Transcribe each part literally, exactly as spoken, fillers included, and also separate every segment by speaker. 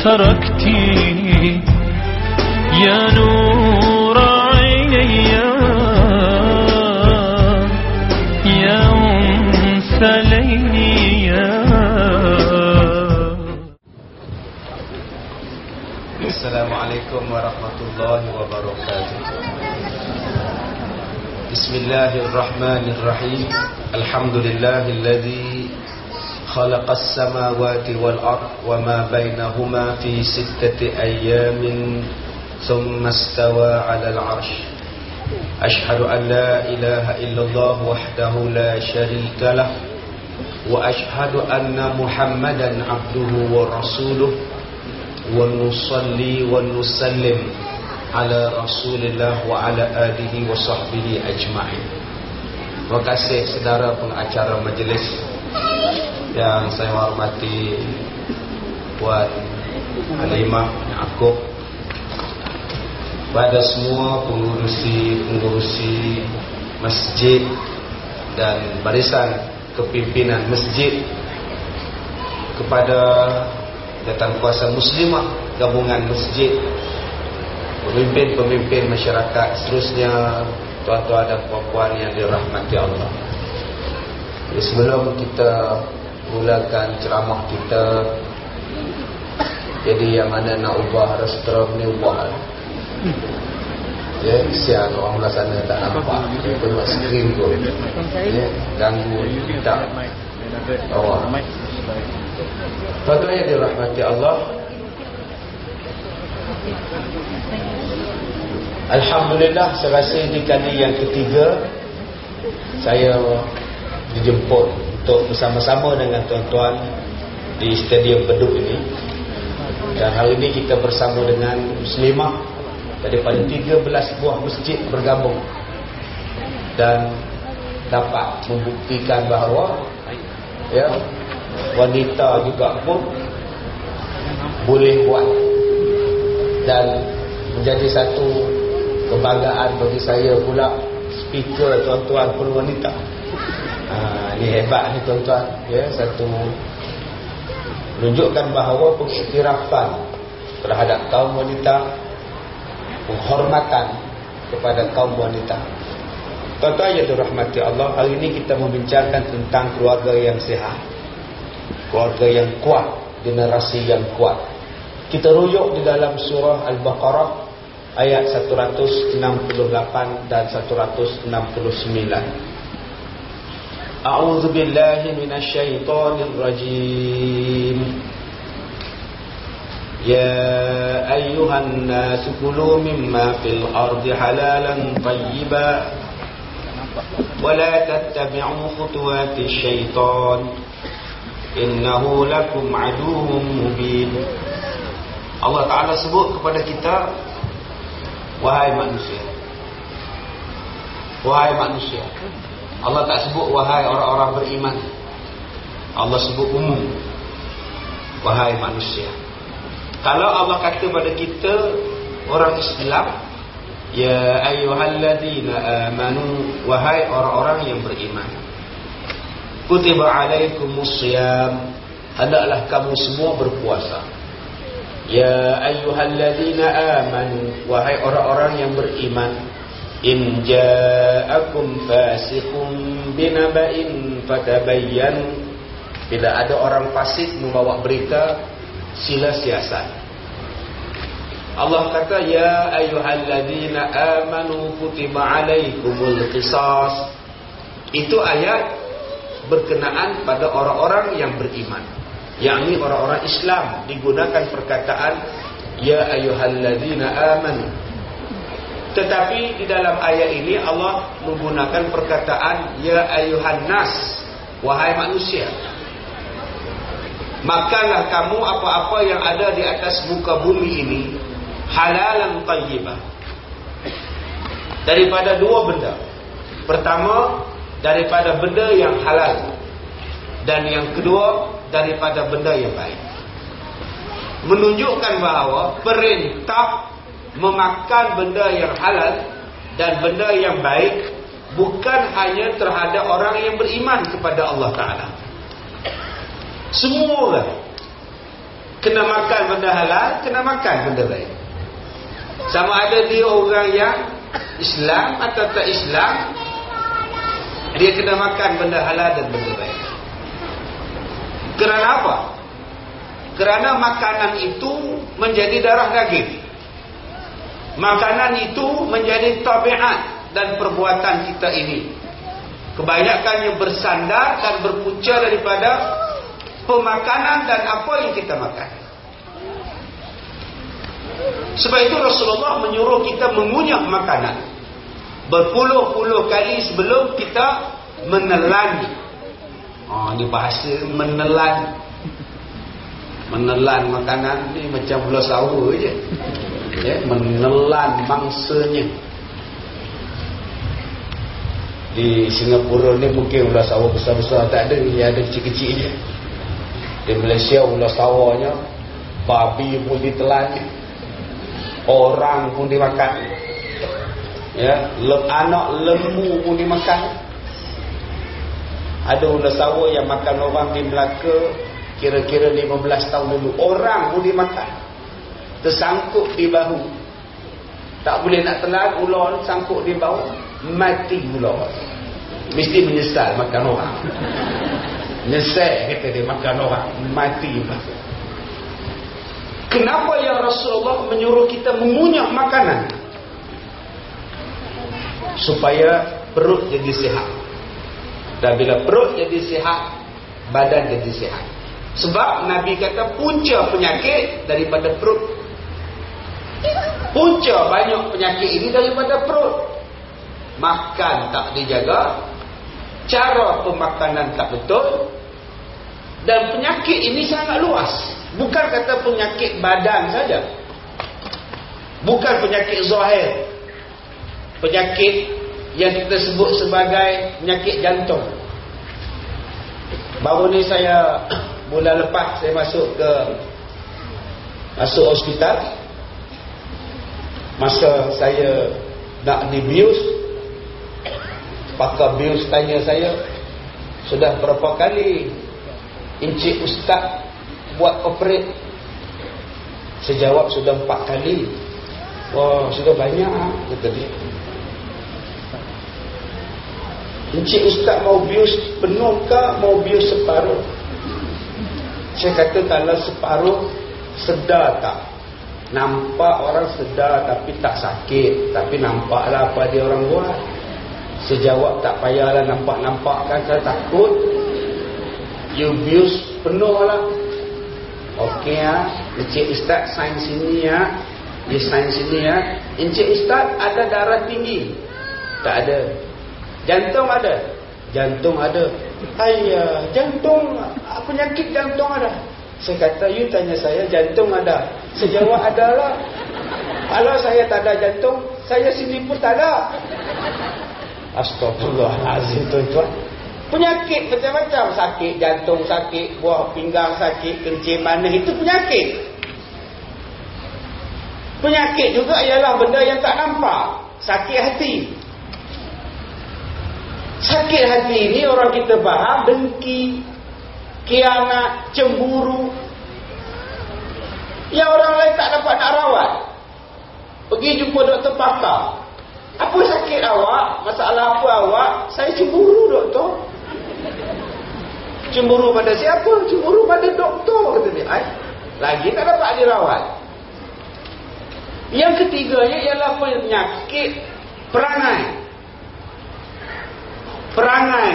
Speaker 1: تركتي يا نور عيني يا أنس ليلي.
Speaker 2: السلام عليكم ورحمة الله وبركاته. بسم الله الرحمن الرحيم. الحمد لله الذي خلق السماوات والأرض وما بينهما في ستة أيام ثم استوى على العرش. أشهد أن لا إله إلا الله وحده لا شريك له وأشهد أن محمدا عبده ورسوله ونصلي ونسلم على رسول الله وعلى آله وصحبه أجمعين. Terima kasih saudara pengacara majlis yang saya hormati, Puan Halimah Yaakob, pada semua pengurusi-pengurusi masjid dan barisan kepimpinan masjid, kepada jawatankuasa muslimah gabungan masjid, pemimpin-pemimpin masyarakat, seterusnya, tuan-tuan dan puan-puan yang dirahmati Allah. Jadi sebelum kita mulakan ceramah kita, jadi yang mana nak ubah restrum ni ubah. Ya, siang orang belah sana tak nampak. Tengok skrin tu. Ya, ganggu tak. Awak. Tuan-tuan yang dirahmati Allah, alhamdulillah, saya rasa ini kali yang ketiga saya dijemput untuk bersama-sama dengan tuan-tuan di Stadium Beduk ini. Dan hari ini kita bersama dengan muslimah daripada tiga belas buah masjid bergabung dan dapat membuktikan bahawa ya, wanita juga pun boleh buat, dan menjadi satu kebanggaan bagi saya pula speaker tuan-tuan pun wanita. Ha, ini hebat ni tuan-tuan, ya, satu menunjukkan bahawa pengiktirafan terhadap kaum wanita, penghormatan kepada kaum wanita. Tuan-tuan yang dirahmati Allah, hari ini kita membincangkan tentang keluarga yang sihat, keluarga yang kuat, generasi yang kuat. Kita rujuk di dalam surah Al-Baqarah ayat seratus enam puluh lapan dan seratus enam puluh sembilan. A'udzu billahi minasyaitonir rajim. Ya ayyuhan nasu kulu mimma fil ardi halalan tayyiban wa la tattabi'u khutuwatis syaitan innahu lakum aduwwun mubin. Allah Ta'ala sebut kepada kita, wahai manusia, wahai manusia. Allah tak sebut wahai orang-orang beriman. Allah sebut umum, wahai manusia. Kalau Allah kata pada kita orang Islam, ya ayyuhalladzina amanu, wahai orang-orang yang beriman, kutiba alaikumus shiyam, hendaklah kamu semua berpuasa. Ya ayyuhalladzina amanu, wahai orang-orang yang beriman, in ja'akum fasiqun binaba'in fatabayyanu, bila ada orang fasik membawa berita, sila siasat. Allah kata, ya ayyuhalladzina amanu kutiba alaikumul qisas. Itu ayat berkenaan pada orang-orang yang beriman, yakni orang-orang Islam. Digunakan perkataan ya ayyuhalladzina amanu. Tetapi di dalam ayat ini Allah menggunakan perkataan ya ayyuhan nas, wahai manusia. Makanlah kamu apa-apa yang ada di atas muka bumi ini halalan tayyibah, daripada dua benda. Pertama, daripada benda yang halal, dan yang kedua, daripada benda yang baik. Menunjukkan bahawa perintah memakan benda yang halal dan benda yang baik bukan hanya terhadap orang yang beriman kepada Allah Ta'ala. Semua orang. kena makan benda halal, kena makan benda lain. Sama ada dia orang yang Islam atau tak Islam, dia kena makan benda halal dan benda lain. Kerana apa? Kerana makanan itu menjadi darah daging. Makanan itu menjadi tabiat dan perbuatan kita ini. Kebanyakannya bersandar dan berpunca daripada pemakanan dan apa yang kita makan. Sebab itu Rasulullah menyuruh kita mengunyah makanan berpuluh-puluh kali sebelum kita menelan. Oh, ini bahasa menelan. Menelan makanan ni macam gula sawa je. Ya, menelan mangsanya. Di Singapura ni mungkin gula sawa besar-besar tak ada, dia ada kecil-kecil je. Di Malaysia gula sawanya babi pun ditelannya, orang pun dimakan, ya, le, anak lembu pun dimakan. Ada gula sawa yang makan orang di Melaka kira-kira lima belas tahun dulu, orang pun dimakan, tersangkut di bahu, tak boleh nak telan, ular sangkut di bahu, mati ular. Mesti menyesal makan orang. Nyesal kata dia makan orang, mati pula. Kenapa yang Rasulullah menyuruh kita mengunyah makanan? Supaya perut jadi sihat. Dan bila perut jadi sihat, badan jadi sihat. Sebab Nabi kata punca penyakit daripada perut. Punca banyak penyakit ini daripada perut. Makan tak dijaga, cara pemakanan tak betul, dan penyakit ini sangat luas. Bukan kata penyakit badan saja, bukan penyakit zahir, penyakit yang kita sebut sebagai penyakit jantung. Baru ni saya bulan lepas saya masuk ke masuk hospital. Masa saya nak dibius, pakar bius tanya saya, sudah berapa kali Encik Ustaz buat operate? Saya jawab sudah empat kali. Wah, sudah banyak, kata dia. Encik Ustaz mau bius penuh ke mau bius separuh? Saya kata kalau separuh, sedar tak? Nampak orang sedar tapi tak sakit, tapi nampaklah apa dia orang buat. Saya jawab tak payahlah nampak-nampak kan, saya takut. You bius penuh lah. Okey ya, Encik Ustaz sign sini ya. Dia sign sini ya. Encik Ustaz ada darah tinggi? Tak ada. Jantung ada? Jantung ada. Ayah, jantung, penyakit jantung ada? Saya kata, you tanya saya jantung ada? Saya jawab ada lah. Kalau saya tak ada jantung, saya sini pun tak ada. Astagfirullahalazim, tuan-tuan. Penyakit macam-macam, sakit jantung sakit, buah pinggang sakit, kencing manis, itu penyakit. Penyakit juga ialah benda yang tak nampak. Sakit hati. Sakit hati ni orang kita faham dengki, khianat, cemburu. Yang orang lain tak dapat nak rawat, pergi jumpa doktor pakar. Apa sakit awak? Masalah apa awak? Saya cemburu doktor. Cemburu pada siapa? Cemburu pada doktor, kata dia. Ay, lagi tak dapat dirawat. Yang ketiganya ialah penyakit perangai. Perangai,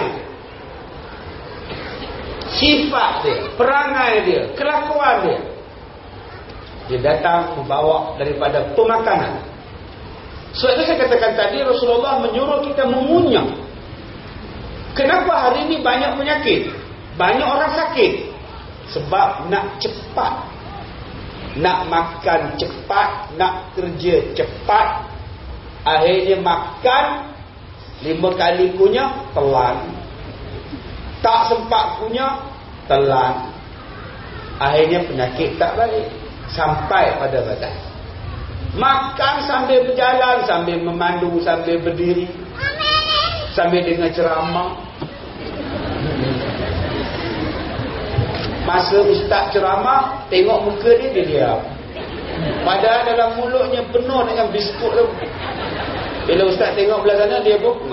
Speaker 2: sifat dia, perangai dia, kelakuan dia, dia datang membawa daripada pemakanan. Sebab itu saya katakan tadi, Rasulullah menyuruh kita mengunyah. Kenapa hari ini banyak penyakit, banyak orang sakit? Sebab nak cepat, nak makan cepat, nak kerja cepat. Akhirnya makan, lima kali kunyah, telan. Tak sempat kunyah, telan. Akhirnya penyakit tak baik sampai pada badan. Makan sambil berjalan, sambil memandu, sambil berdiri, sambil dengar ceramah. Masa ustaz ceramah, tengok muka dia, dia diam. Padahal dalam mulutnya penuh dengan biskut tu. Bila ustaz tengok belah sana, dia pun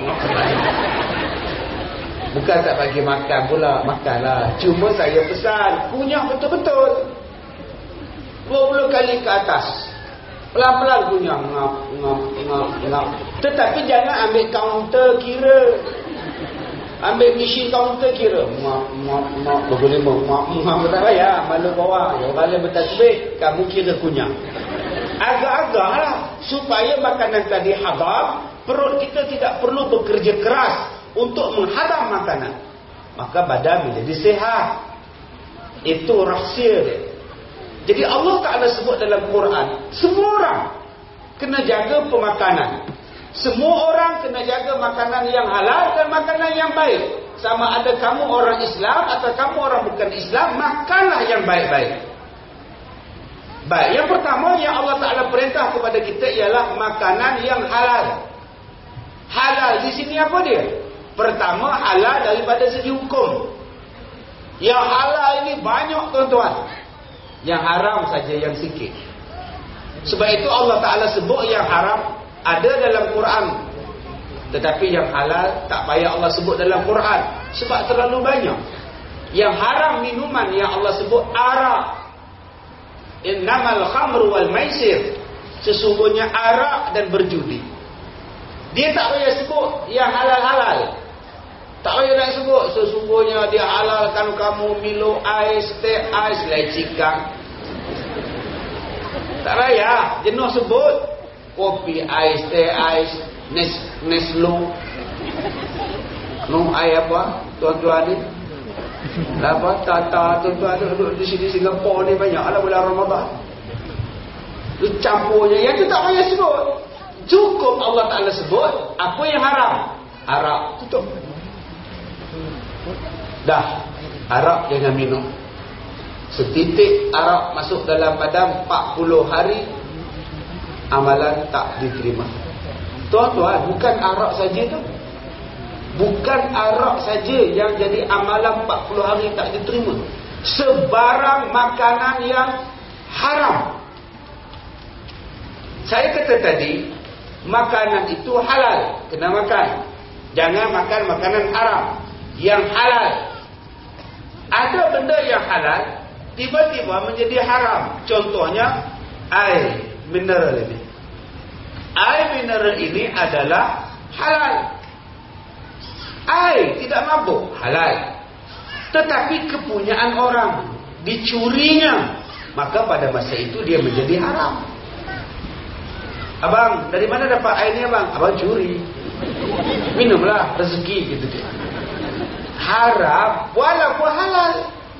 Speaker 2: bukan tak bagi makan pula, makanlah. Cuma saya pesan, kunyah betul-betul dua puluh kali ke atas. Pelan-pelan kunyah, ngap, ngap, ngap, ngap. Tetapi jangan ambil kaunter kira. Ambil mesin kaunter kira. Ngap, ngap, ngap, berlima, ngap, ngap, tak payah. Malu bawah. Ya, kalau bertasbih, kamu kira kunyah. Agak-agak lah. Supaya makanan tadi hadam, perut kita tidak perlu bekerja keras untuk menghadam makanan. Maka badan menjadi sehat. Itu rahsia dia. Jadi Allah Ta'ala sebut dalam Quran, semua orang kena jaga pemakanan. Semua orang kena jaga makanan yang halal dan makanan yang baik. Sama ada kamu orang Islam atau kamu orang bukan Islam, makanlah yang baik-baik. Baik, yang pertama yang Allah Ta'ala perintah kepada kita ialah makanan yang halal. Halal di sini apa dia? Pertama, halal daripada segi hukum. Yang halal ini banyak, tuan-tuan. Yang haram saja yang sikit. Sebab itu Allah Ta'ala sebut yang haram ada dalam Quran. Tetapi yang halal tak payah Allah sebut dalam Quran. Sebab terlalu banyak. Yang haram minuman yang Allah sebut arak. Innamal khamru wal maisir. Sesungguhnya arak dan berjudi. Dia tak payah sebut yang halal-halal. Tak payah nak sebut sesungguhnya dia halalkan kamu Milo ais, teh ais, lecikan. Tak payah. Jenuh sebut kopi ais, teh ais, nes, Neslo. No ai apa? Tuan-tuan ni. Apa? Tata tuan-tuan duduk di sini Singapura ni banyak lah bulan Ramadan. Itu campurnya. Yang tu tak payah sebut. Cukup Allah Ta'ala sebut apa yang haram. Arak. Tutup. Dah, arak jangan minum. Setitik arak masuk dalam badan empat puluh hari, amalan tak diterima. Tuan-tuan, bukan arak saja tu. Bukan arak saja yang jadi amalan empat puluh hari tak diterima. Sebarang makanan yang haram. Saya kata tadi, makanan itu halal, kena makan. Jangan makan makanan haram. Yang halal. Ada benda yang halal tiba-tiba menjadi haram. Contohnya air mineral ini. Air mineral ini adalah halal. Air tidak mabuk, halal. Tetapi kepunyaan orang, dicurinya, maka pada masa itu dia menjadi haram. Abang, dari mana dapat air ni abang? Abang curi. Minumlah, rezeki gitu dia. Haram walaupun halal.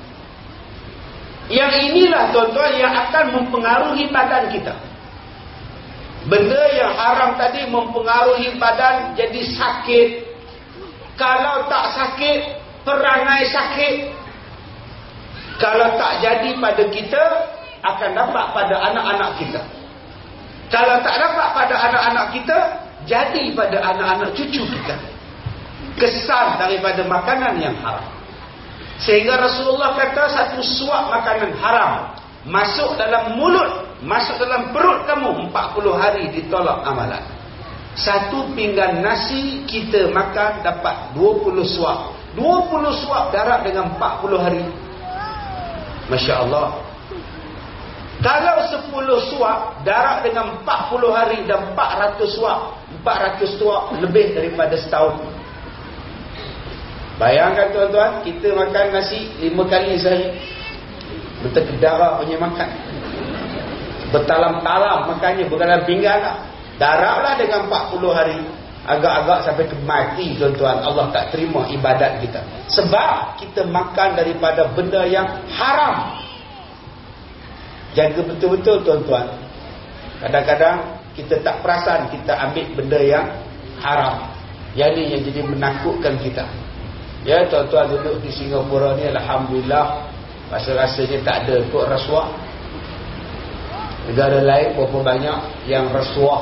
Speaker 2: Yang inilah tuan-tuan yang akan mempengaruhi badan kita. Benda yang haram tadi mempengaruhi badan jadi sakit. Kalau tak sakit, perangai sakit. Kalau tak jadi pada kita, akan dapat pada anak-anak kita. Kalau tak dapat pada anak-anak kita, jadi pada anak-anak cucu kita. Kesan daripada makanan yang haram. Sehingga Rasulullah kata satu suap makanan haram masuk dalam mulut, masuk dalam perut kamu empat puluh hari ditolak amalan. Satu pinggan nasi kita makan dapat dua puluh suap. dua puluh suap darab dengan empat puluh hari. Masya Allah. Kalau sepuluh suap darab dengan empat puluh hari dan empat ratus suap. empat ratus suap lebih daripada setahun. Bayangkan tuan-tuan, kita makan nasi lima kali sehari. Betul ke darah punya makan. Bertalam-talam makannya, berdalam pinggan lah. Darablah dengan empat puluh hari. Agak-agak sampai ke mati tuan-tuan. Allah tak terima ibadat kita. Sebab kita makan daripada benda yang haram. Jaga betul-betul tuan-tuan. Kadang-kadang kita tak perasan kita ambil benda yang haram. Yang ni yang jadi menakutkan kita. Ya, tuan-tuan duduk di Singapura ni, alhamdulillah, rasa-rasanya tak ada kot rasuah. Negara lain berapa banyak yang rasuah,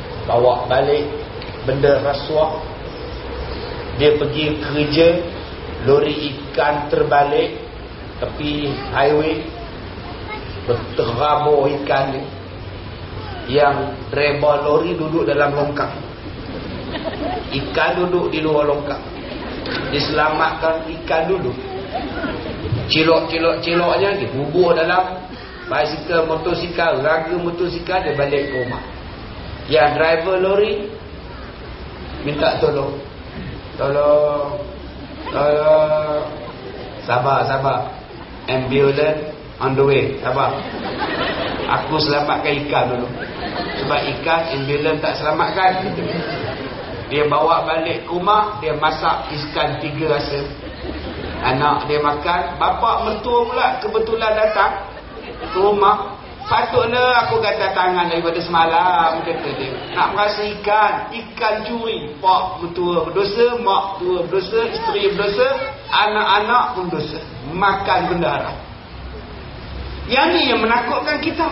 Speaker 2: bawa balik benda rasuah. Dia pergi kerja, lori ikan terbalik tepi highway, berterabur ikan ni, yang driver lori duduk dalam longkang, ikan duduk di luar longkang. Diselamatkan ikan duduk, cilok-cilok-ciloknya dibubur dalam basikal motosikal, raga motosikal, dia balik ke rumah. Yang driver lori minta tolong, tolong, tolong, sabar, sabar, ambulance on the way, sabar, aku selamatkan ikan dulu. Sebab ikan ambulance tak selamatkan. Dia bawa balik ke rumah, dia masak ikan tiga rasa. Anak dia makan, bapa mertua pula kebetulan datang ke rumah. Patutlah aku kata tangan daripada semalam, kata dia. Nak merasa ikan, ikan curi. Pak mertua berdosa, mak tua berdosa, isteri berdosa, anak-anak pun berdosa. Makan benda haram. Yang ni yang menakutkan kita.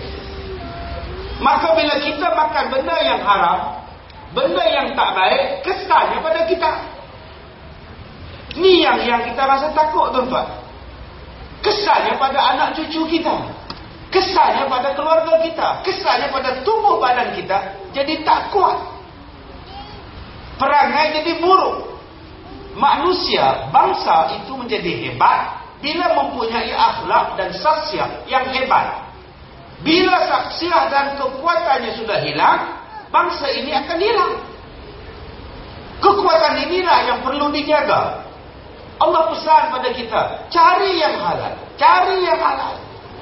Speaker 2: Maka bila kita makan benda yang haram, benda yang tak baik, kesannya pada kita. Ni yang yang kita rasa takut, tuan-tuan. Kesannya pada anak cucu kita, kesannya pada keluarga kita, kesannya pada tubuh badan kita jadi tak kuat. Perangai jadi buruk. Manusia, bangsa itu menjadi hebat bila mempunyai akhlak dan saksiah yang hebat. Bila saksiah dan kekuatannya sudah hilang, bangsa ini akan hilang. Kekuatan inilah yang perlu dijaga. Allah pesan pada kita, cari yang halal, cari yang halal.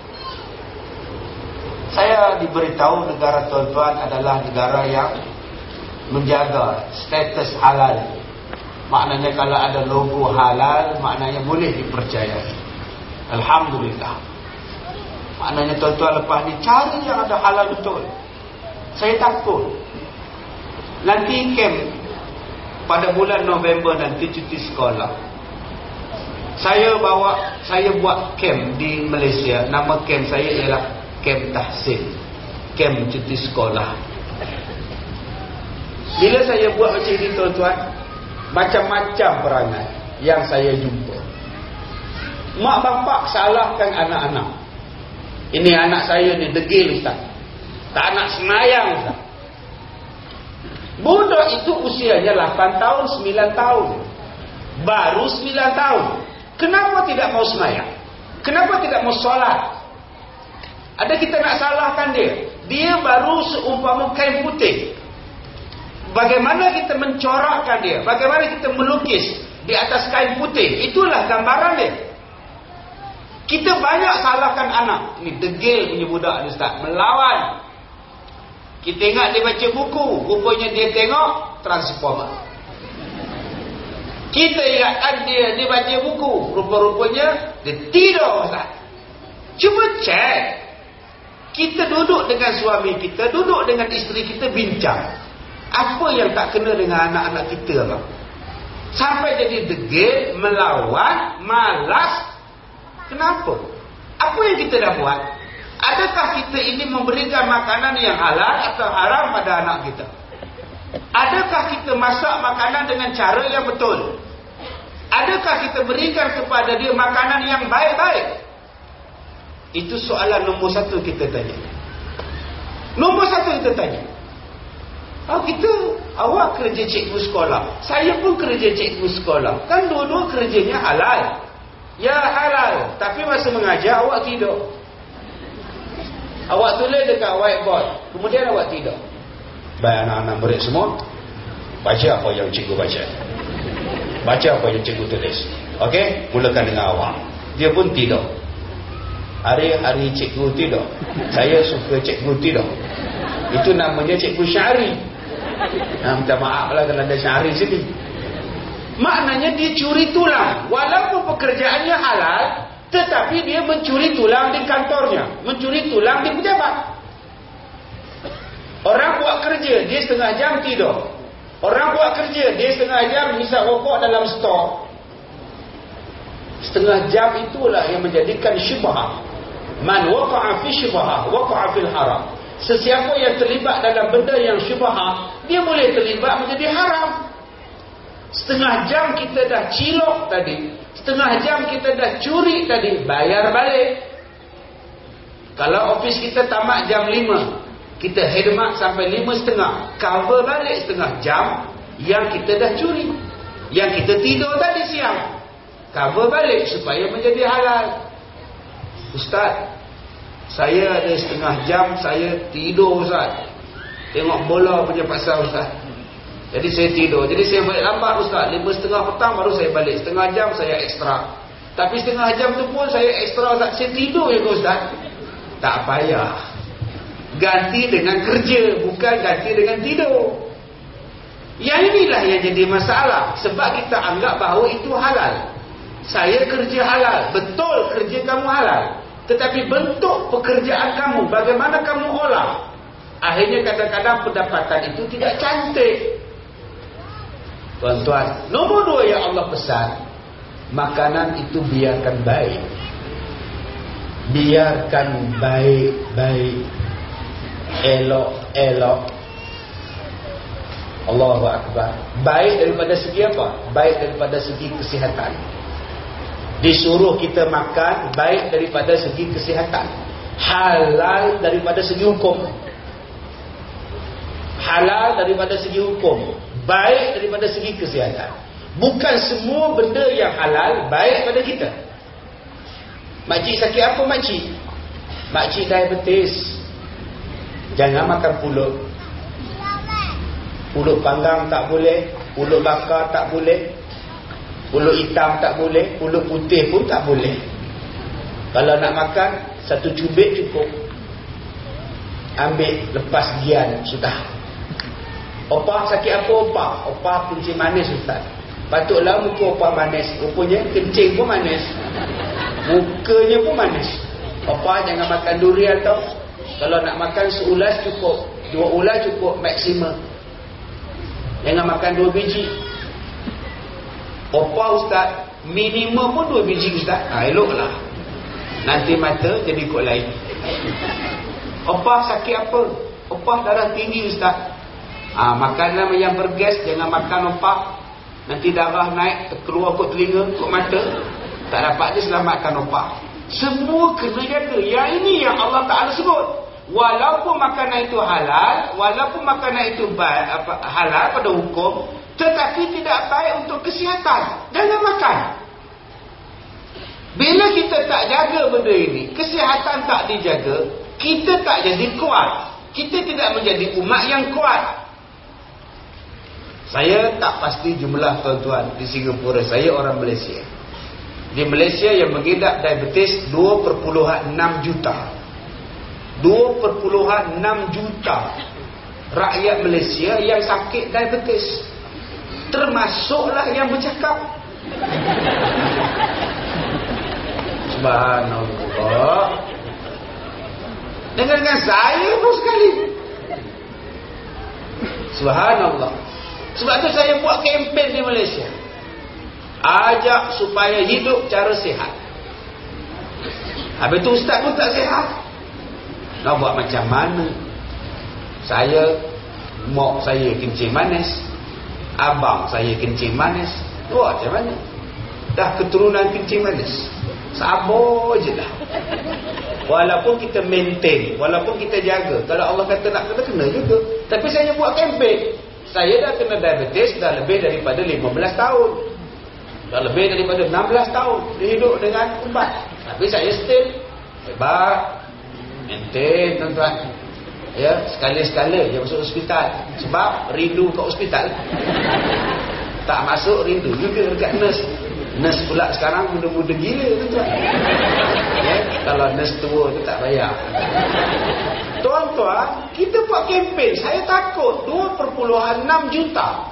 Speaker 2: Saya diberitahu negara tuan-tuan adalah negara yang menjaga status halal. Maknanya kalau ada logo halal, maknanya boleh dipercayai. Alhamdulillah. Maknanya tuan-tuan lepas ni cari yang ada halal betul. Saya takut nanti camp pada bulan November nanti cuti sekolah. Saya bawa, saya buat camp di Malaysia. Nama camp saya ialah Camp Tahsin, camp cuti sekolah. Bila saya buat macam ini, tuan-tuan, macam-macam perangai yang saya jumpa. Mak bapak salahkan anak-anak. Ini anak saya ni degil, Ustaz, tak nak semayang, Ustaz. Budak itu usianya lapan tahun, sembilan tahun, baru sembilan tahun. Kenapa tidak mau semayang? Kenapa tidak mau solat? Ada kita nak salahkan dia. Dia baru seumpama kain putih. Bagaimana kita mencorakkan dia? Bagaimana kita melukis di atas kain putih? Itulah gambaran dia. Kita banyak salahkan anak. Ini degil punya budak ni, Ustaz, melawan. Kita ingat dia baca buku, rupanya dia tengok Transformer. Kita ingatkan dia dia baca buku, rupa-rupanya dia tidur, Ustaz. Cuba cek. Kita duduk dengan suami kita, duduk dengan isteri kita, bincang. Apa yang tak kena dengan anak-anak kita, bang? Sampai jadi degil, melawan, malas. Kenapa? Apa yang kita dah buat? Adakah kita ini memberikan makanan yang halal atau haram pada anak kita? Adakah kita masak makanan dengan cara yang betul? Adakah kita berikan kepada dia makanan yang baik-baik? Itu soalan nombor satu kita tanya. Nombor satu kita tanya. Oh, kita, awak kerja cikgu sekolah, saya pun kerja cikgu sekolah. Kan dua-dua kerjanya halal. Ya halal. Tapi masa mengajar awak tidur. Awak tulis dekat whiteboard, kemudian awak tidur. Baik anak-anak murid semua, baca apa yang cikgu baca. Baca apa yang cikgu tulis. Okey, mulakan dengan awak. Dia pun tidur. Hari-hari cikgu tidur. Saya suka cikgu tidur. Itu namanya cikgu syari. Nah, minta maaf lah kalau ada syari sini. Maknanya dia curi tulang. Walaupun pekerjaannya halal, tetapi dia mencuri tulang di kantornya, mencuri tulang di pejabat. Orang buat kerja, dia setengah jam tidur. Orang buat kerja, dia setengah jam hisap rokok dalam stor. Setengah jam itulah yang menjadikan syubhah. Man waqa'a fi syubhah, waqa'a fil haram. Sesiapa yang terlibat dalam benda yang syubhah, dia boleh terlibat menjadi haram. Setengah jam kita dah cilok tadi, setengah jam kita dah curi tadi, bayar balik. Kalau office kita tamat jam lima, kita khidmat sampai lima setengah, cover balik setengah jam yang kita dah curi. Yang kita tidur tadi siang, cover balik supaya menjadi halal. Ustaz, saya ada setengah jam saya tidur Ustaz, tengok bola punya pasal Ustaz. Jadi saya tidur, jadi saya balik lambat Ustaz, lima setengah petang baru saya balik. Setengah jam saya ekstra. Tapi setengah jam tu pun saya ekstra Ustaz, saya tidur je Ustaz. Tak payah, ganti dengan kerja, bukan ganti dengan tidur. Yang inilah yang jadi masalah, sebab kita anggap bahawa itu halal. Saya kerja halal, betul kerja kamu halal, tetapi bentuk pekerjaan kamu, bagaimana kamu olah, akhirnya kadang-kadang pendapatan itu tidak cantik. Tuan-tuan, nombor dua yang Allah pesan, makanan itu biarkan baik. Biarkan baik-baik, elok-elok. Allahu Akbar. Baik daripada segi apa? Baik daripada segi kesihatan. Disuruh kita makan baik daripada segi kesihatan, halal daripada segi hukum. Halal daripada segi hukum, baik daripada segi kesihatan. Bukan semua benda yang halal baik pada kita. Makcik sakit apa makcik? Makcik diabetes, jangan makan pulut. Pulut panggang tak boleh, pulut bakar tak boleh, pulut hitam tak boleh, pulut putih pun tak boleh. Kalau nak makan, satu cubit cukup. Ambil, lepas gian, sudah. Opah sakit apa opah? Opah kencing manis Ustaz. Patutlah muka opah manis, rupanya kencing pun manis, mukanya pun manis. Opah jangan makan durian tau. Kalau nak makan seulas cukup, dua ulas cukup maksimum. Jangan makan dua biji. Opah Ustaz, minimum pun dua biji Ustaz. Ha, eloklah. Nanti mata jadi kot lain. Opah sakit apa? Opah darah tinggi Ustaz. Ha, makanan yang bergas, jangan makan opah. Nanti darah naik, keluar kot telinga, kot mata. Tak dapat dia selamatkan opah. Semua kena jaga. Yang ini yang Allah Ta'ala sebut. Walaupun makanan itu halal, walaupun makanan itu baik, apa, halal pada hukum, tetapi tidak baik untuk kesihatan, jangan makan. Bila kita tak jaga benda ini, kesihatan tak dijaga, kita tak jadi kuat. Kita tidak menjadi umat yang kuat. Saya tak pasti jumlah tuan-tuan di Singapura. Saya orang Malaysia. Di Malaysia yang mengidap diabetes dua perpuluhan enam juta. dua perpuluhan enam juta rakyat Malaysia yang sakit diabetes. Termasuklah yang bercakap. Subhanallah. Dengan saya pun sekali. Subhanallah. Sebab tu saya buat kempen di Malaysia. Ajak supaya hidup cara sihat. Habis tu ustaz pun tak sihat. Nak buat macam mana? Saya, mak saya kencing manis, abang saya kencing manis. Buat macam mana? Dah keturunan kencing manis. Sabar je lah. Walaupun kita maintain, walaupun kita jaga. Kalau Allah kata nak kena, kena juga. Tapi saya buat kempen. Saya dah kena diabetes dah lebih daripada lima belas tahun. Dah lebih daripada enam belas tahun. Dia hidup dengan ubat. Tapi saya still hebat. Maintain tuan-tuan. Ya, sekali-sekala je masuk hospital. Sebab rindu kat hospital. Tak masuk rindu juga dekat nurse. Nurse pula sekarang muda-muda gila tuan-tuan. Ya, kalau nurse tua tu tak bayar. Tuan-tuan, kita buat kempen. Saya takut dua perpuluhan enam juta.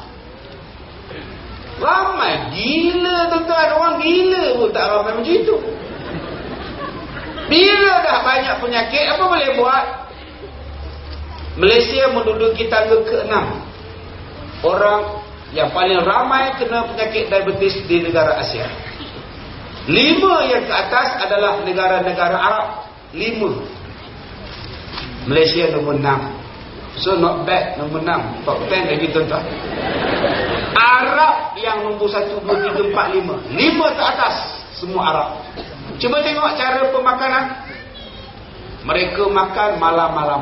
Speaker 2: Ramai gila tuan-tuan. Orang gila pun tak ramai macam itu. Bila dah banyak penyakit, apa boleh buat? Malaysia menduduki tangga keenam orang yang paling ramai kena penyakit diabetes di negara Asia. Lima yang ke atas adalah negara-negara Arab. Lima. Malaysia nombor enam. So not bad, nombor enam. Top ten lagi tuan-tuan. Arab yang nombor satu, dua, tiga, empat, lima. Lima ke atas, semua Arab. Cuba tengok cara pemakanan. Mereka makan malam-malam.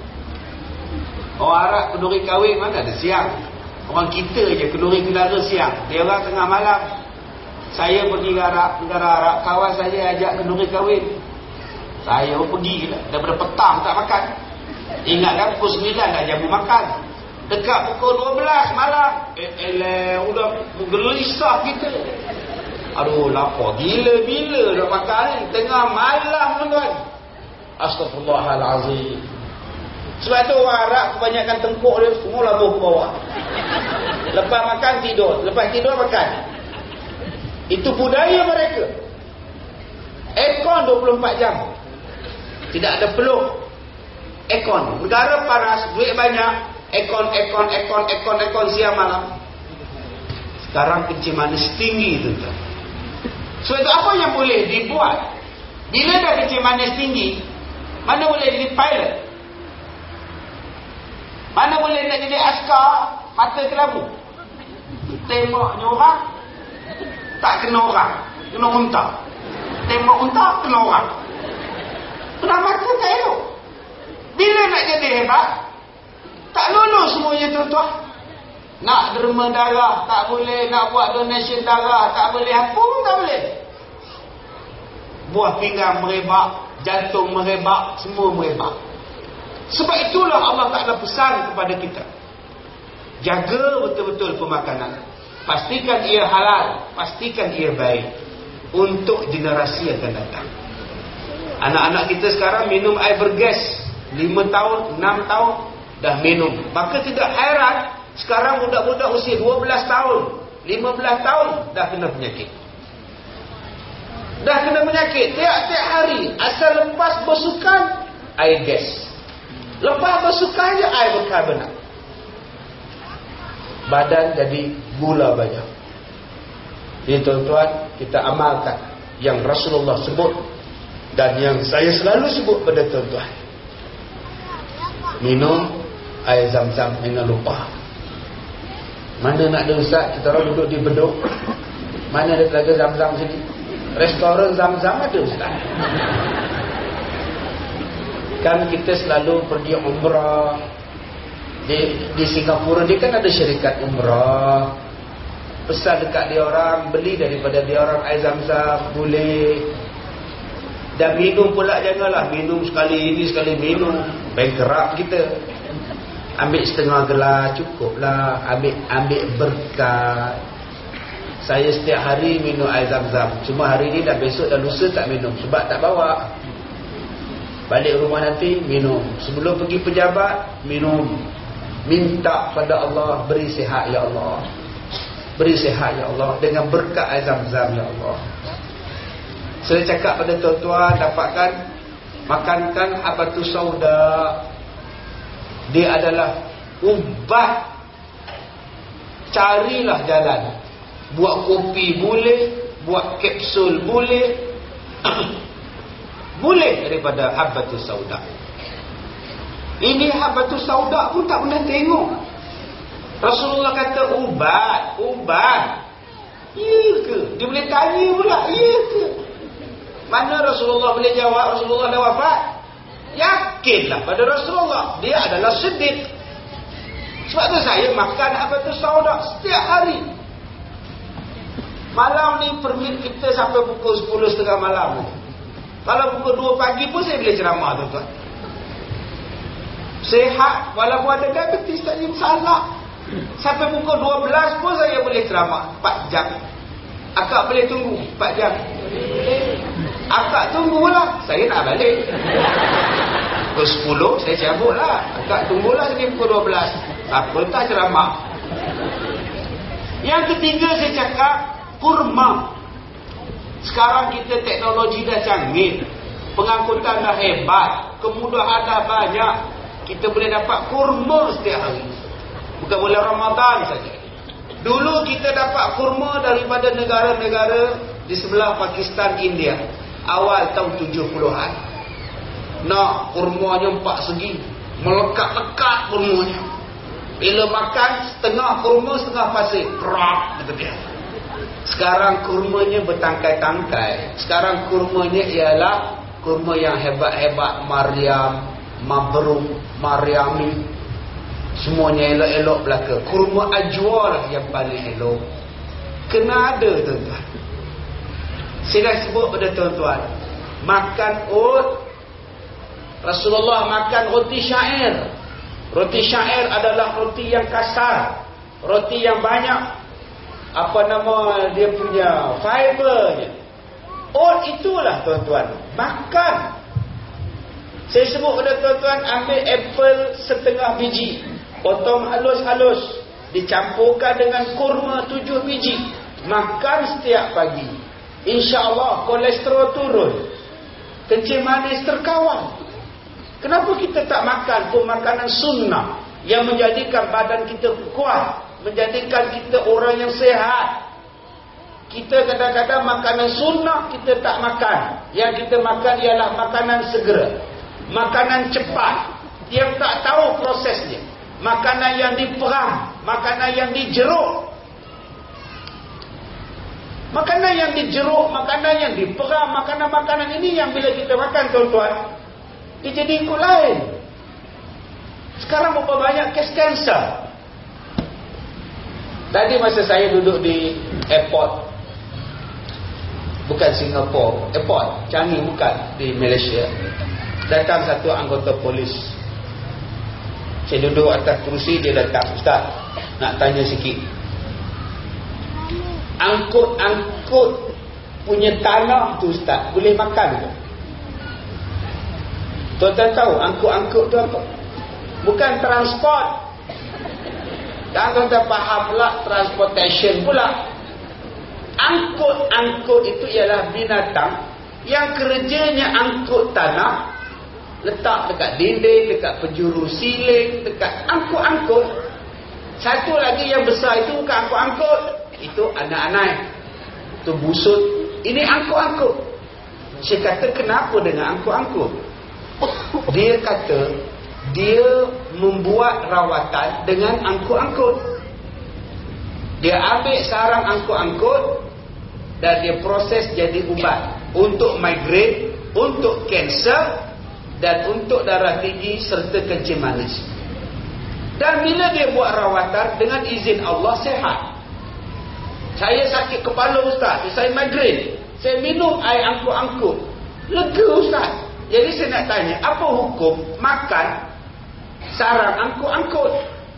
Speaker 2: Orang Arab kenduri kahwin mana ada siang. Orang kita je kenduri kendara siang. Dia orang tengah malam. Saya pergi ke Arab, negara Arab, kawan saya ajak kenduri kahwin. Saya pun pergi lah. Daripada petang tak makan. Ingatkan pukul sembilan dah jamu makan. Dekat pukul dua belas malam. Eh, eh, udah gelisah kita. Aduh, lapar. Gila-bila dah makan ni. Tengah malam tuan-tuan. Astaghfirullahalazim. Sebab tu orang Arab kebanyakan tengkuk dia semua labuh ke bawah. Lepas makan tidur. Lepas tidur makan. Itu budaya mereka. Aircon dua puluh empat jam. Tidak ada peluk. Aircon. Negara panas, duit banyak. Aircon, aircon, aircon, aircon, aircon siang malam. Sekarang kencing manis tinggi tu. Sebab itu apa yang boleh dibuat? Bila dah kencing manis tinggi, mana boleh jadi pilot? Mana boleh nak jadi askar mata kelabu? Tembaknya orang, tak kena orang, kena unta. Tembak unta, kena orang. Kena mata tak elok. Bila nak jadi hebat, tak lulus semuanya tuan-tuan. Nak derma darah, tak boleh. Nak buat donation darah, tak boleh. Apa pun tak boleh. Buah pinggang merebak, jantung merebak, semua merebak. Sebab itulah Allah Ta'ala pesan kepada kita. Jaga betul-betul pemakanan. Pastikan ia halal. Pastikan ia baik. Untuk generasi yang akan datang. Anak-anak kita sekarang minum air bergas. lima tahun, enam tahun dah minum. Maka tidak heran sekarang budak-budak usia dua belas tahun, lima belas tahun dah kena penyakit. Dah kena penyakit tiap-tiap hari. Asal lepas bersukan, air gas. Lepas bersukan je air berkarbonat. Badan jadi gula banyak. Jadi tuan-tuan, kita amalkan yang Rasulullah sebut dan yang saya selalu sebut pada tuan-tuan. Minum air zam-zam, jangan lupa. Mana nak ada ustaz, kita orang duduk di bedok. Mana ada telaga zam-zam sini? Restoran zam-zam ada ustaz. Kan kita selalu pergi umrah. Di, di Singapura dia kan ada syarikat umrah. Pesan dekat dia orang, beli daripada dia orang air zam-zam, boleh. Dan minum pula janganlah minum sekali ini sekali minum. Bankrupt kita. Ambil setengah gelas cukuplah. Ambil ambil berkat. Saya setiap hari minum air zam-zam. Cuma hari ni dah besok dan lusa tak minum sebab tak bawa. Balik rumah nanti minum. Sebelum pergi pejabat minum. Minta pada Allah, beri sihat ya Allah. Beri sihat ya Allah dengan berkat air zam-zam ya Allah. Saya cakap pada tuan-tuan, dapatkan makankan habatus sauda. Dia adalah ubat. Carilah jalan. Buat kopi boleh, buat kapsul boleh. Boleh daripada habatus sauda. Ini habatus sauda pun tak pernah tengok. Rasulullah kata ubat, ubat. Ya ke? Dia boleh tanya pula, ya ke? Mana Rasulullah boleh jawab? Rasulullah dah wafat. Yakinlah pada Rasulullah. Dia adalah siddiq. Sebab tu saya makan habatus sauda setiap hari. Malam ni permit kita sampai pukul sepuluh tiga puluh malam. Kalau pukul dua pagi pun saya boleh ceramah tuan-tuan. Sehat walaupun ada diabetes tak ada masalah. Sampai pukul dua belas pun saya boleh ceramah empat jam. Akak boleh tunggu empat jam. Akak tunggulah, saya nak balik. Pukul sepuluh saya cabutlah. Akak tunggulah sampai pukul dua belas. Apa tak ceramah. Yang ketiga saya cakap kurma. Sekarang kita teknologi dah canggih. Pengangkutan dah hebat. Kemudahan dah banyak. Kita boleh dapat kurma setiap hari. Bukan bulan Ramadan saja. Dulu kita dapat kurma daripada negara-negara di sebelah Pakistan, India. Awal tahun tujuh puluhan. Nah, kurmanya empat segi. Melekat-lekat kurmanya. Bila makan, setengah kurma, setengah pasir. Kerak, kata dia. Sekarang kurmanya bertangkai-tangkai. Sekarang kurmanya ialah kurma yang hebat-hebat. Maryam, Mabruk, Maryami. Semuanya elok-elok belaka. Kurma ajwa lah yang paling elok. Kena ada, tuan-tuan. Saya dah sebut pada tuan-tuan. Makan oat. Rasulullah makan roti syair. Roti syair adalah roti yang kasar. Roti yang banyak apa nama dia punya fibernya. Oat itulah tuan-tuan. Makan. Saya sebut pada tuan-tuan, ambil apple setengah biji, potong halus-halus, dicampurkan dengan kurma tujuh biji. Makan setiap pagi. InsyaAllah kolesterol turun. Kencing manis terkawal. Kenapa kita tak makan pun makanan sunnah yang menjadikan badan kita kuat, menjadikan kita orang yang sehat? Kita kadang-kadang makanan sunnah kita tak makan. Yang kita makan ialah makanan segera, makanan cepat, yang tak tahu prosesnya, makanan yang diperang, makanan yang dijeruk. Makanan yang dijeruk, makanan yang diperang, makanan-makanan ini yang bila kita makan, tuan-tuan, dia jadi ikut lain. Sekarang berapa banyak kes kanser. Tadi masa saya duduk di airport, bukan Singapura, airport Changi bukan, di Malaysia, datang satu anggota polis. Saya duduk atas kerusi, dia datang, "Ustaz, nak tanya sikit. Angkut-angkut punya tanah tu Ustaz, boleh makan ke?" Tuan-tuan tahu angkut-angkut tu apa? Bukan transport. Dan tuan-tuan faham pula transportation pula. Angkut-angkut itu ialah binatang yang kerjanya angkut tanah, letak dekat dinding, dekat penjuru siling, dekat angkut-angkut. Satu lagi yang besar itu bukan angkut-angkut, itu anak-anak, itu busut. Ini angkut-angkut. Saya kata, kenapa dengan angkut-angkut? Dia kata dia membuat rawatan dengan angkut-angkut. Dia ambil sarang angkut-angkut dan dia proses jadi ubat untuk migrain, untuk kanser, dan untuk darah tinggi serta kencing manis. Dan bila dia buat rawatan, dengan izin Allah sehat. Saya sakit kepala Ustaz, saya migrain, saya minum air angkut-angkut, lega Ustaz. Jadi saya nak tanya, apa hukum makan sarang angkut-angkut?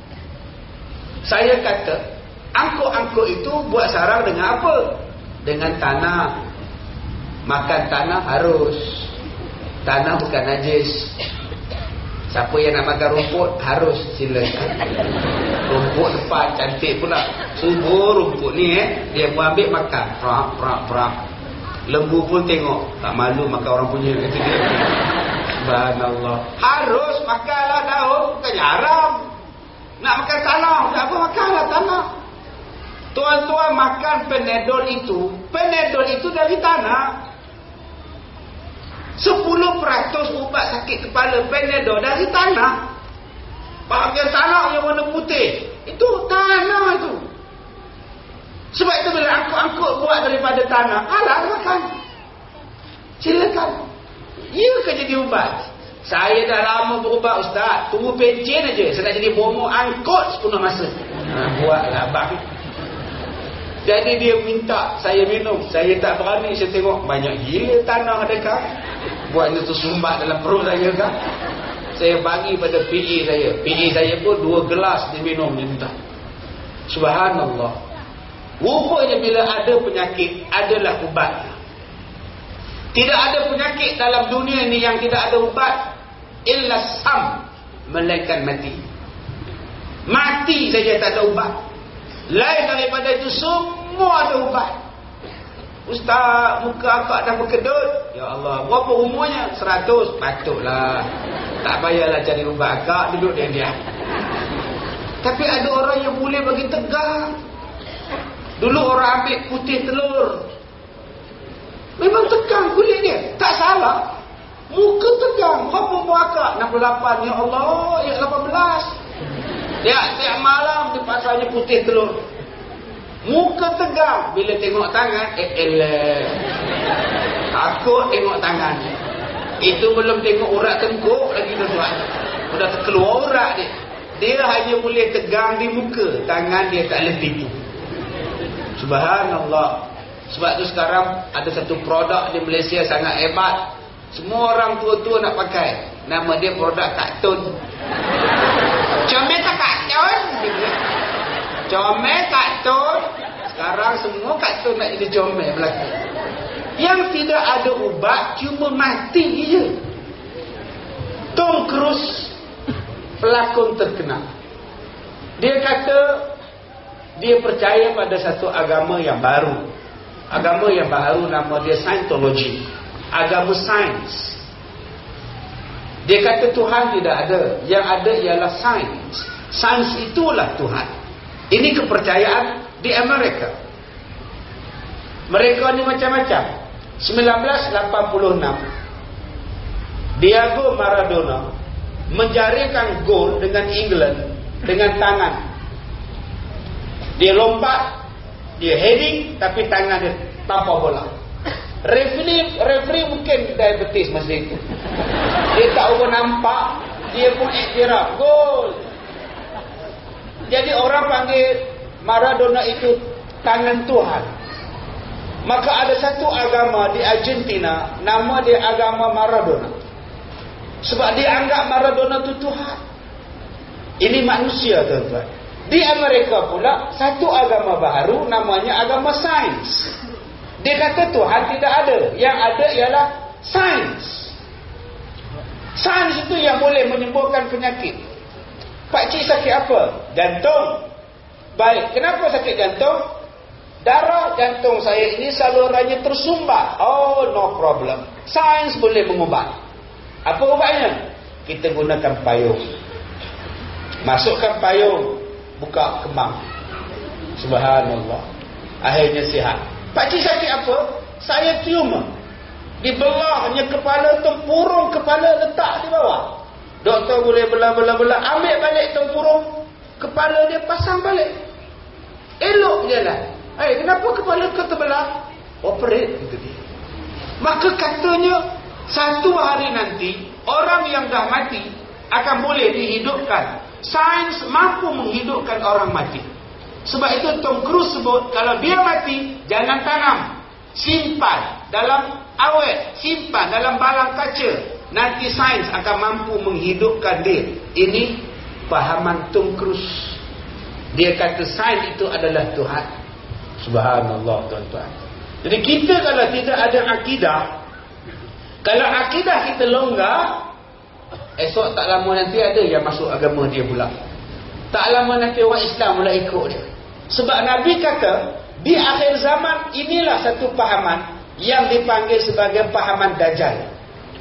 Speaker 2: Saya kata, angkut-angkut itu buat sarang dengan apa? Dengan tanah. Makan tanah harus. Tanah bukan najis. Siapa yang nak makan rumput, harus, silakan. Rumput depan, cantik pula. Subur rumput ni eh. Dia pun ambil makan. Prak, prak, prak. Lembu pun tengok, tak malu makan orang punya, kata dia. Subhanallah. Harus makanlah daun, bukannya haram. Nak makan tanah, tak apa, makanlah tanah. Tuan-tuan makan Panadol itu, Panadol itu dari tanah. sepuluh peratus ubat sakit kepala Panadol dari tanah. Bahagian tanah yang warna putih, itu tanah itu. Sebab itu bila angkut-angkut buat daripada tanah, halal makan. Silakan. Ia akan jadi ubat. Saya dah lama berubat Ustaz, tunggu pencen aja, saya nak jadi bomo angkut sepenuh masa. Ha, buatlah abang. Jadi dia minta saya minum, saya tak berani. Saya tengok banyak gila tanah adakah, buatnya tersumbat dalam perut saya kan. Saya bagi pada P A saya. P A saya pun dua gelas dia minum, dia minta. Subhanallah. Rupanya bila ada penyakit, adalah ubat. Tidak ada penyakit dalam dunia ini yang tidak ada ubat. Illa sam, melainkan mati. Mati saja tak ada ubat. Lain daripada itu semua ada ubat. Ustaz, muka akak dah berkedut. Ya Allah, berapa umurnya? Seratus. Patutlah. Tak payahlah cari ubat akak, duduk diam-diam. Tapi ada orang yang boleh bagi tegang. Dulu orang ambil putih telur, memang tegang kulit dia, tak salah. Muka tegang. Berapa umur akak? enam puluh lapan. Ya Allah, ya lapan belas. Tiap-tiap malam di pasarnya putih telur. Muka tegang bila tengok tangan. Eh elah, takut tengok tangan. Itu belum tengok urat tengkuk lagi tuan-tuan. Sudah terkeluar urat dia. Dia hanya boleh tegang di muka, tangan dia tak boleh tipu. Subhanallah. Sebab tu sekarang ada satu produk di Malaysia sangat hebat. Semua orang tua-tua nak pakai. Nama dia produk kartun. Comel tak kartun? Comel kartun. Sekarang semua kartun nak jadi comel belakang. Yang tidak ada ubat, cuma mati je. Tom Cruise, pelakon terkenal, dia kata dia percaya pada satu agama yang baru. Agama yang baru nama dia Scientology, agama sains. Dia kata Tuhan tidak ada, yang ada ialah sains. Sains itulah Tuhan. Ini kepercayaan di Amerika. Mereka ni macam-macam. sembilan belas lapan puluh enam, Diego Maradona menjaringkan gol dengan England dengan tangan. Dia lompat, dia heading, tapi tangan dia tanpa bola. Referee, referee mungkin diabetes masa itu. Dia tak pun nampak, dia pun iktiraf gol. Jadi orang panggil Maradona itu tangan Tuhan. Maka ada satu agama di Argentina, nama dia agama Maradona. Sebab dia anggap Maradona itu Tuhan. Ini manusia, tuan-tuan. Di Amerika pula satu agama baru, namanya agama sains. Dia kata Tuhan tidak ada, yang ada ialah sains. Sains itu yang boleh menyembuhkan penyakit. Pakcik sakit apa? Jantung. Baik, kenapa sakit jantung? Darah jantung saya ini salurannya tersumbat. Oh, no problem. Sains boleh mengubat. Apa ubatnya? Kita gunakan payung. Masukkan payung, buka kemang. Subhanallah. Akhirnya sihat. Pakcik sakit apa? Saya tiuma. Dibelahnya kepala, tempurung kepala letak di bawah. Doktor boleh belah-belah-belah, ambil balik tempurung kepala dia, pasang balik. Elok je lah. Eh, kenapa kepala kau terbelah? Operate, kata dia. Maka katanya satu hari nanti orang yang dah mati akan boleh dihidupkan. Sains mampu menghidupkan orang mati. Sebab itu Tom Cruise sebut, kalau dia mati, jangan tanam, simpan dalam awet, simpan dalam balang kaca. Nanti sains akan mampu menghidupkan dia. Ini fahaman Tom Cruise. Dia kata sains itu adalah Tuhan. Subhanallah, tuan-tuan. Jadi kita kalau tidak ada akidah, kalau akidah kita longgar, esok tak lama nanti ada yang masuk agama dia pula. Tak lama nanti orang Islam mula ikut dia. Sebab Nabi kata di akhir zaman inilah satu pahaman yang dipanggil sebagai pahaman Dajjal.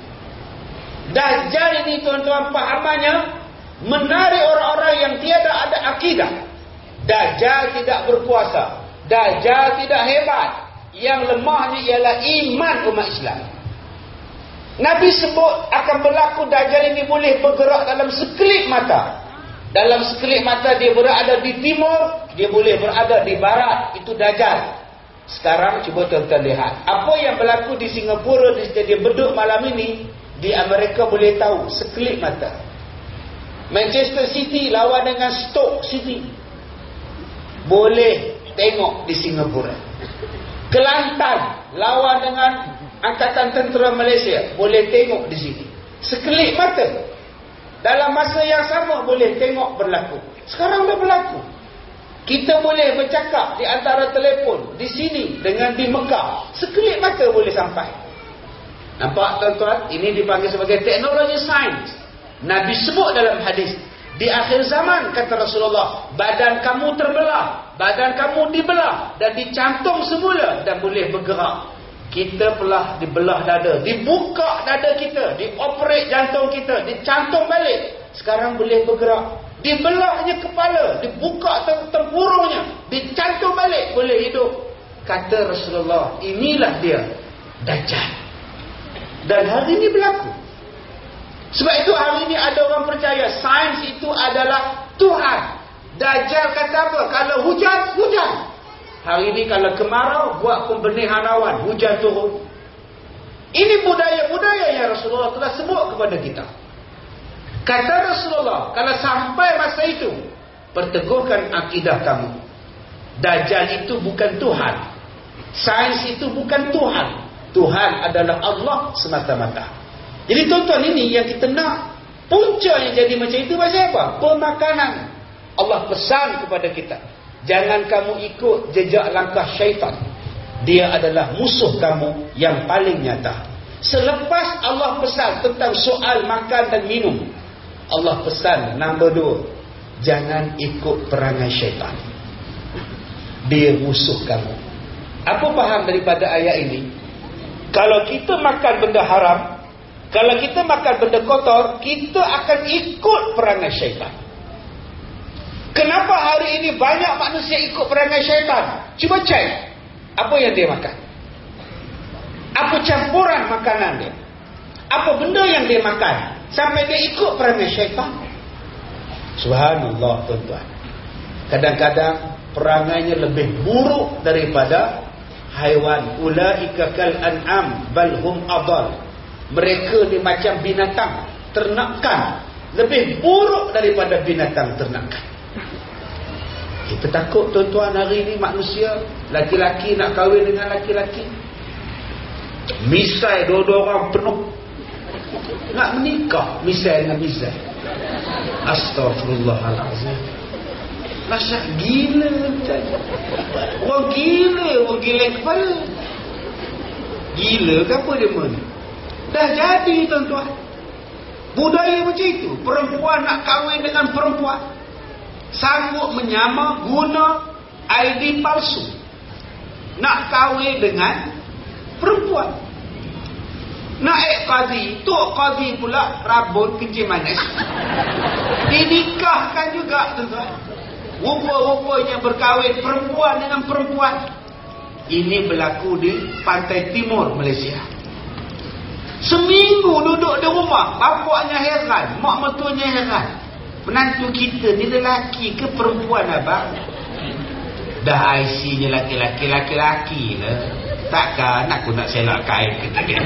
Speaker 2: Dajjal ini, tuan-tuan, pahamannya menarik orang-orang yang tiada ada akidah. Dajjal tidak berkuasa, Dajjal tidak hebat. Yang lemahnya ialah iman umat Islam. Nabi sebut akan berlaku Dajjal ini boleh bergerak dalam sekelip mata. Dalam sekelip mata dia berada di timur, dia boleh berada di barat. Itu Dajjal. Sekarang cuba tuan-tuan lihat apa yang berlaku di Singapura di Stadium Bedok malam ini. Di Amerika boleh tahu sekelip mata. Manchester City lawan dengan Stoke City, boleh tengok di Singapura. Kelantan lawan dengan Angkatan Tentera Malaysia, boleh tengok di sini. Sekelip mata. Dalam masa yang sama boleh tengok berlaku. Sekarang dah berlaku. Kita boleh bercakap di antara telefon di sini dengan di Mekah. Sekelip mata boleh sampai. Nampak, tuan-tuan? Ini dipanggil sebagai teknologi sains. Nabi sebut dalam hadis, di akhir zaman, kata Rasulullah, badan kamu terbelah, badan kamu dibelah dan dicantum semula dan boleh bergerak. Kita telah dibelah dada, dibuka dada kita, dioperate jantung kita, dicantum balik. Sekarang boleh bergerak. Dibelahnya kepala, dibuka tempurungnya, dicantum balik, boleh hidup. Kata Rasulullah, inilah dia Dajjal. Dan hari ini berlaku. Sebab itu hari ini ada orang percaya sains itu adalah Tuhan. Dajjal kata apa? Kalau hujan, hujan. Hari ini kalau kemarau, buat pembenihan awan, hujan turun. Ini budaya-budaya yang Rasulullah telah sebut kepada kita. Kata Rasulullah, kalau sampai masa itu, perteguhkan akidah kamu. Dajjal itu bukan Tuhan. Sains itu bukan Tuhan. Tuhan adalah Allah semata-mata. Jadi tuan-tuan, ini yang kita nak. Punca yang jadi macam itu pasal apa? Pemakanan. Allah pesan kepada kita, jangan kamu ikut jejak langkah syaitan. Dia adalah musuh kamu yang paling nyata. Selepas Allah pesan tentang soal makan dan minum, Allah pesan nombor dua, jangan ikut perangai syaitan. Dia musuh kamu. Apa faham daripada ayat ini? Kalau kita makan benda haram, kalau kita makan benda kotor, kita akan ikut perangai syaitan. Kenapa hari ini banyak manusia ikut perangai syaitan? Cuba cek apa yang dia makan. Apa campuran makanan dia? Apa benda yang dia makan sampai dia ikut perangai syaitan? Subhanallah tuan-tuan. Kadang-kadang perangainya lebih buruk daripada haiwan. Ulaika kal an'am bal hum adall. Mereka ni macam binatang ternakan, lebih buruk daripada binatang ternakan. Kita takut tuan-tuan hari ni manusia, laki-laki nak kahwin dengan laki-laki, misai dua-dua orang penuh. Nak menikah misai dengan misai. Astaghfirullahalazim. Rasa gila macam. Orang gila, orang gila kepala. Gila ke apa dia mana? Dah jadi tuan-tuan. Budaya macam itu. Perempuan nak kahwin dengan perempuan, sanggup menyamar guna I D palsu, nak kahwin dengan perempuan. Naik qazi, tok qazi pula rabun kencing manis. Dinikahkan juga tuan-tuan. Rupa-rupanya berkahwin perempuan dengan perempuan. Ini berlaku di pantai timur Malaysia. Seminggu duduk di rumah, bapaknya heran, mak mertuanya heran. Penantu kita ni lelaki ke perempuan abang? Dah I C-nya laki-laki, laki-laki lah. Takkan aku nak selak kain kata dia.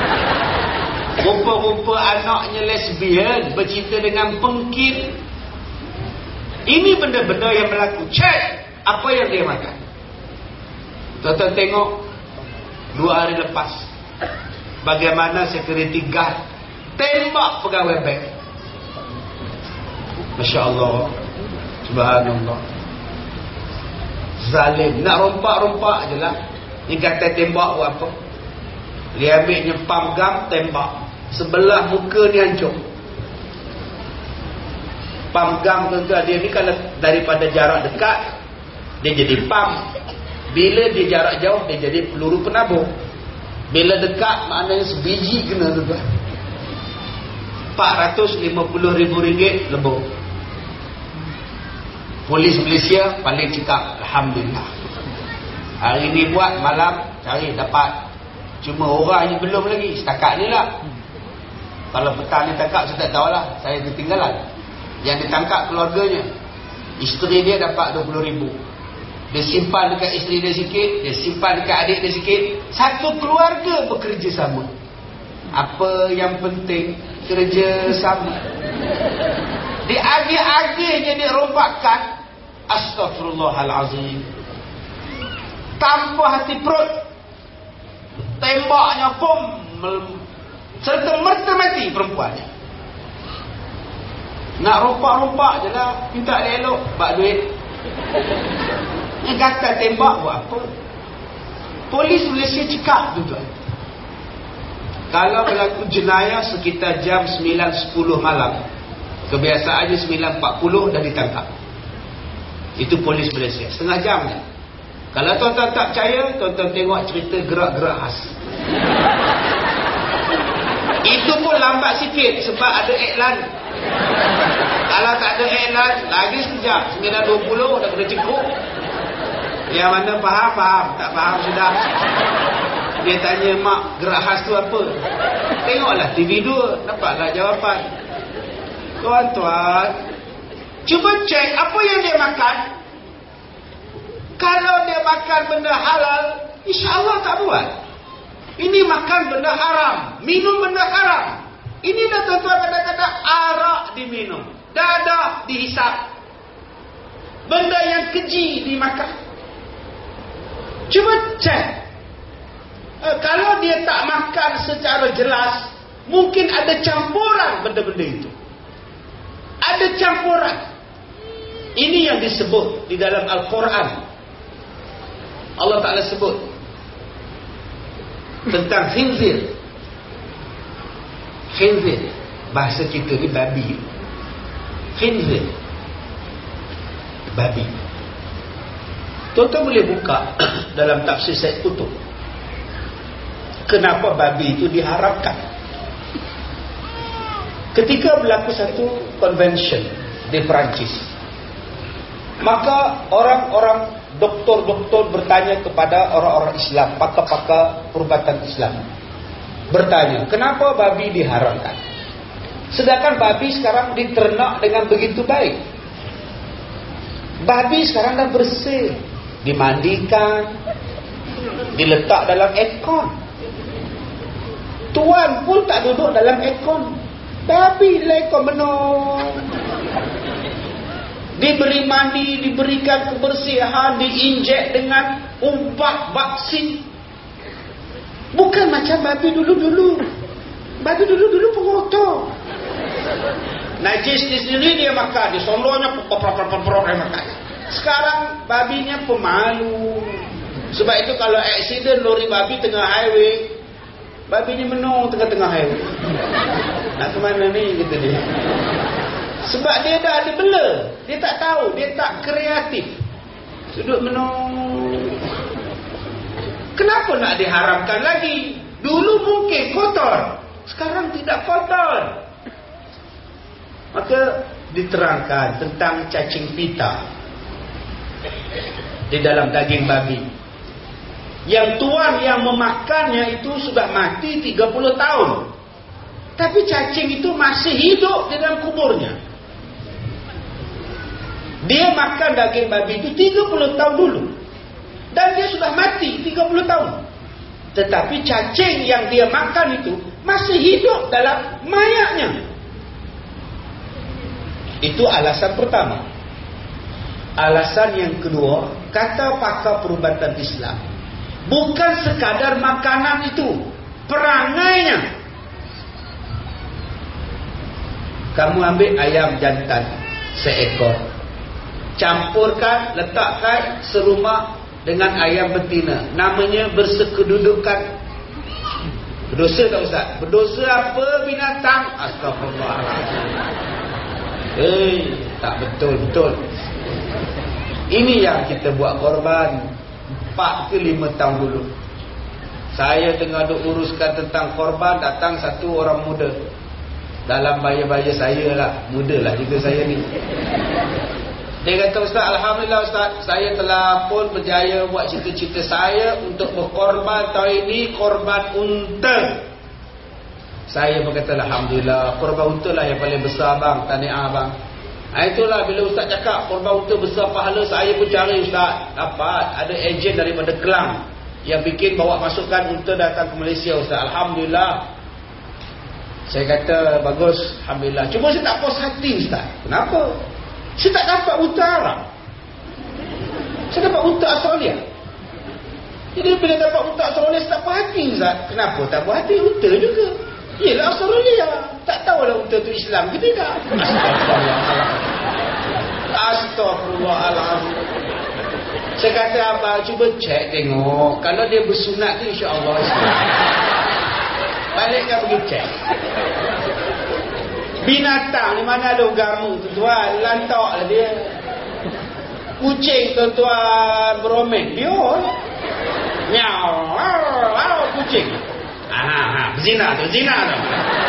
Speaker 2: Rupa-rupa anaknya lesbian, bercinta dengan pengkin. Ini benda-benda yang berlaku. Cek apa yang dia makan. Tuan-tuan tengok dua hari lepas bagaimana security guard tembak pegawai bank. Masya Allah, subhanallah. Zalim. Nak rompak-rompak je lah. Ni kata tembak buat apa? Dia ambilnya pam gam, tembak. Sebelah muka ni hancur. Pam gam tuan-tuan, dia ni kalau daripada jarak dekat, dia jadi pam. Bila dia jarak jauh, dia jadi peluru penabur. Bila dekat, maknanya sebiji kena tuan-tuan. empat ratus lima puluh ribu ringgit lebur. Polis Malaysia paling cekap, alhamdulillah. Hari ni buat, malam cari dapat. Cuma orangnya belum lagi, setakat ni lah. Kalau petang ni tangkap, saya tak tahulah, saya ketinggalan. Yang ditangkap keluarganya, isteri dia dapat dua puluh ribu. Dia simpan dekat isteri dia sikit, dia simpan dekat adik dia sikit. Satu keluarga bekerja sama. Apa yang penting, kerja sama. Di akhir-akhirnya dia rombakkan. Astaghfirullahalazim. Tanpa hati perut, tembaknya bom, serta merta mati perempuannya. Nak rompak-rompak je lah, minta dia elok, bak duit. Ni kata tembak buat apa? Polis Malaysia cekap tu tuan. Kalau berlaku jenayah sekitar jam sembilan sepuluh malam, kebiasaannya sembilan empat puluh dah ditangkap. Itu polis Malaysia, setengah jam je. Kalau tuan-tuan tak percaya, tuan-tuan tengok cerita gerak-gerak khas. Itu pun lambat sikit sebab ada iklan. Kalau tak ada iklan, lagi sekejap, sembilan dua puluh dah kena cekuk. Yang mana faham, faham. Tak faham sudah. Dia tanya mak, gerak khas tu apa? Tengoklah T V dua, nampaklah jawapan. Tuan-tuan, cuba cek apa yang dia makan. Kalau dia makan benda halal, insya-Allah tak buat. Ini makan benda haram, minum benda haram. Ini dah tuan-tuan kadang-kadang arak diminum, dadah dihisap, benda yang keji dimakan. Cuba cek. E, kalau dia tak makan secara jelas, mungkin ada campuran benda-benda itu. Ada campuran. Ini yang disebut di dalam Al-Quran. Allah Ta'ala sebut tentang khinzir. Khinzir, bahasa kita ni babi. Khinzir, babi. Tuan-tuan boleh buka dalam tafsir Said Qutb, kenapa babi itu diharamkan. Ketika berlaku satu convention di Perancis, maka orang-orang doktor-doktor bertanya kepada orang-orang Islam, pakar-pakar perubatan Islam, bertanya, kenapa babi diharamkan? Sedangkan babi sekarang diternak dengan begitu baik. Babi sekarang dah bersih, dimandikan, diletak dalam aircon. Tuan pun tak duduk dalam aircon, babi dalam aircon menung. Diberi mandi, diberikan kebersihan, diinjek dengan ubat vaksin. Bukan macam babi dulu-dulu. Babi dulu-dulu pengotor. Najis di sini dia makan, di sononya pop-pop-pop-pop dia makan. Sekarang babinya pemalu. Sebab itu kalau aksiden lori babi tengah highway, babinya menung tengah-tengah highway. Nak ke mana ni, kata dia. Sebab dia dah ada bela. Dia tak tahu, dia tak kreatif. Duduk menung. Kenapa nak diharamkan lagi? Dulu mungkin kotor, sekarang tidak kotor. Maka diterangkan tentang cacing pita di dalam daging babi. Yang tuan yang memakannya itu sudah mati tiga puluh tahun, tapi cacing itu masih hidup di dalam kuburnya. Dia makan daging babi itu tiga puluh tahun dulu, dan dia sudah mati tiga puluh tahun. Tetapi cacing yang dia makan itu masih hidup dalam mayatnya. Itu alasan pertama. Alasan yang kedua, kata pakar perubatan Islam, bukan sekadar makanan itu, perangainya. Kamu ambil ayam jantan seekor, campurkan, letakkan serumah dengan ayam betina, namanya bersekedudukan. Berdosa tak Ustaz? Berdosa apa binatang? Astagfirullahaladzim. Eh, tak betul-betul. Ini yang kita buat korban empat ke lima tahun dulu. Saya tengah duk uruskan tentang korban, datang satu orang muda. Dalam baya-baya saya lah, muda lah juga saya ni. Dia kata, Ustaz, Alhamdulillah Ustaz, saya telah pun berjaya buat cita-cita saya untuk berkorban tahun ini, korban unta. Saya berkata, Alhamdulillah, korban unta lah yang paling besar bang, tahniah bang. Ha, itulah bila Ustaz cakap korban unta besar pahala, saya pun cari Ustaz. Dapat, ada ejen daripada Kelang yang bikin bawa masukkan unta datang ke Malaysia Ustaz. Alhamdulillah. Saya kata, bagus, Alhamdulillah. Cuma saya tak puas hati Ustaz. Kenapa? Saya tak dapat unta Arab, saya dapat unta Australia. Jadi bila dapat unta Australia, saya tak puas hati Ustaz. Kenapa tak puas hati? Unta juga. Yelah Australia. Tak tahulah unta tu Islam ke tidak. Astagfirullahaladzim. Saya kata, abang cuba cek tengok, kalau dia bersunat tu insya-Allah Islam. Balikkan pergi cek. Binatang ni mana ada agama tu tuan, lantak lah dia. Kucing tuan-tuan beromek, biar nyau, wow, kucing. Aha, ha, berzina tu, zina tu.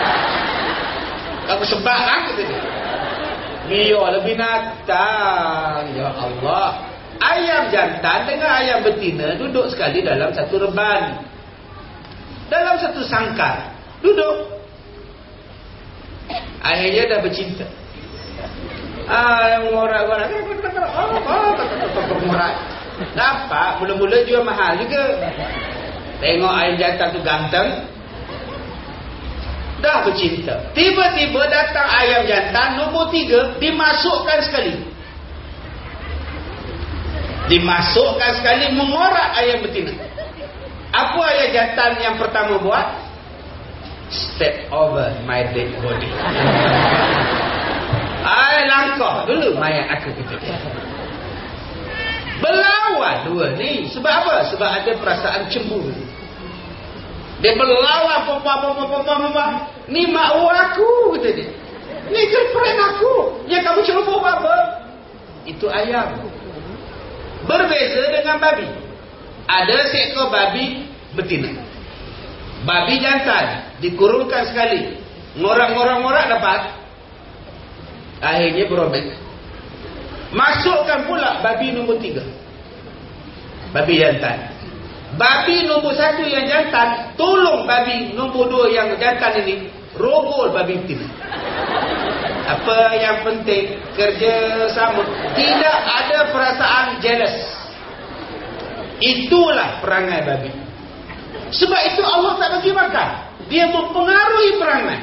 Speaker 2: Aku sebab lah kata dia. Biarlah binatang. Ya Allah. Ayam jantan dengan ayam betina duduk sekali dalam satu reban, dalam satu sangkar. Duduk. Akhirnya dah bercinta. Ah, mengorak-ngorak. Mengorak. Dapat, mula-mula jual mahal juga. Tengok ayam jantan tu ganteng. Dah bercinta. Tiba-tiba datang ayam jantan nombor tiga, dimasukkan sekali. Dimasukkan sekali, mengorak ayam betina. Apa ayam jantan yang pertama buat? Step over my dead body. Ay, langkah dulu mayat aku kita. Berlawan dua ni. Sebab apa? Sebab ada perasaan cemburu. Dia berlawan, papa-papa-papa-papa. Ni mak aku, kata dia. Ni girlfriend aku. Yang kamu ceroboh apa? Itu ayam. Berbeza dengan babi. Ada seekor babi betina. Babi jantan. Dikurungkan sekali. Ngorak-ngorak-ngorak dapat. Akhirnya berobek. Masukkan pula babi nombor tiga. Babi jantan. Babi nombor satu yang jantan tolong babi nombor dua yang jantan ini rogol babi betina. Apa yang penting? Kerjasama. Tidak ada perasaan jealous. Itulah perangai babi. Sebab itu Allah tak bagi makan. Dia mempengaruhi perangai.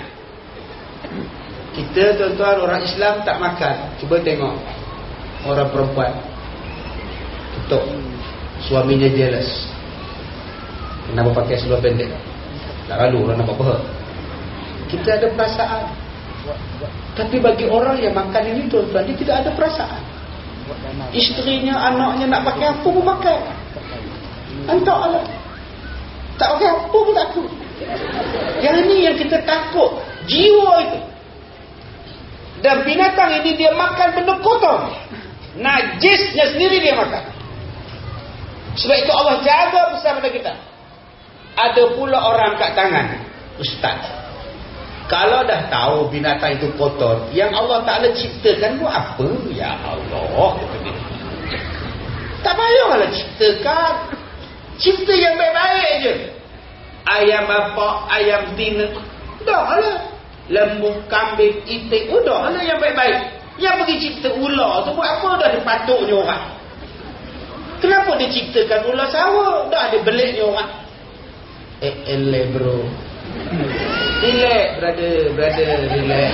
Speaker 2: Kita tuan-tuan orang Islam tak makan. Cuba tengok orang perempuan ketuk suaminya jealous. Kenapa pakai seluar pendek? Tak lalu orang nampak apa. Kita ada perasaan. Tapi bagi orang yang makan ini tuan-tuan, dia tidak ada perasaan. Isterinya, anaknya nak pakai apa pun pakai. Entah Allah. Tak pakai apa pun takut. Yang ini yang kita takut. Jiwa itu. Dan binatang ini dia makan benda kotor. Najisnya sendiri dia makan. Sebab itu Allah jaga bersama kita. Ada pula orang kat tangan, ustaz. Kalau dah tahu binatang itu kotor, yang Allah Ta'ala ciptakan buat apa? Ya Allah, kata dia. Tak payahlah ciptakan. Cipta yang baik-baik je. Ayam bapak, ayam betina, dah lah. Lembu, kambing, itik, udah lah yang baik-baik. Yang pergi cipta ular tu buat apa? Dah ada patuknya orang. Kenapa dia ciptakan ular sawah? Dah ada beliknya orang. Eh, ele bro. Relax, brother, brother, relax.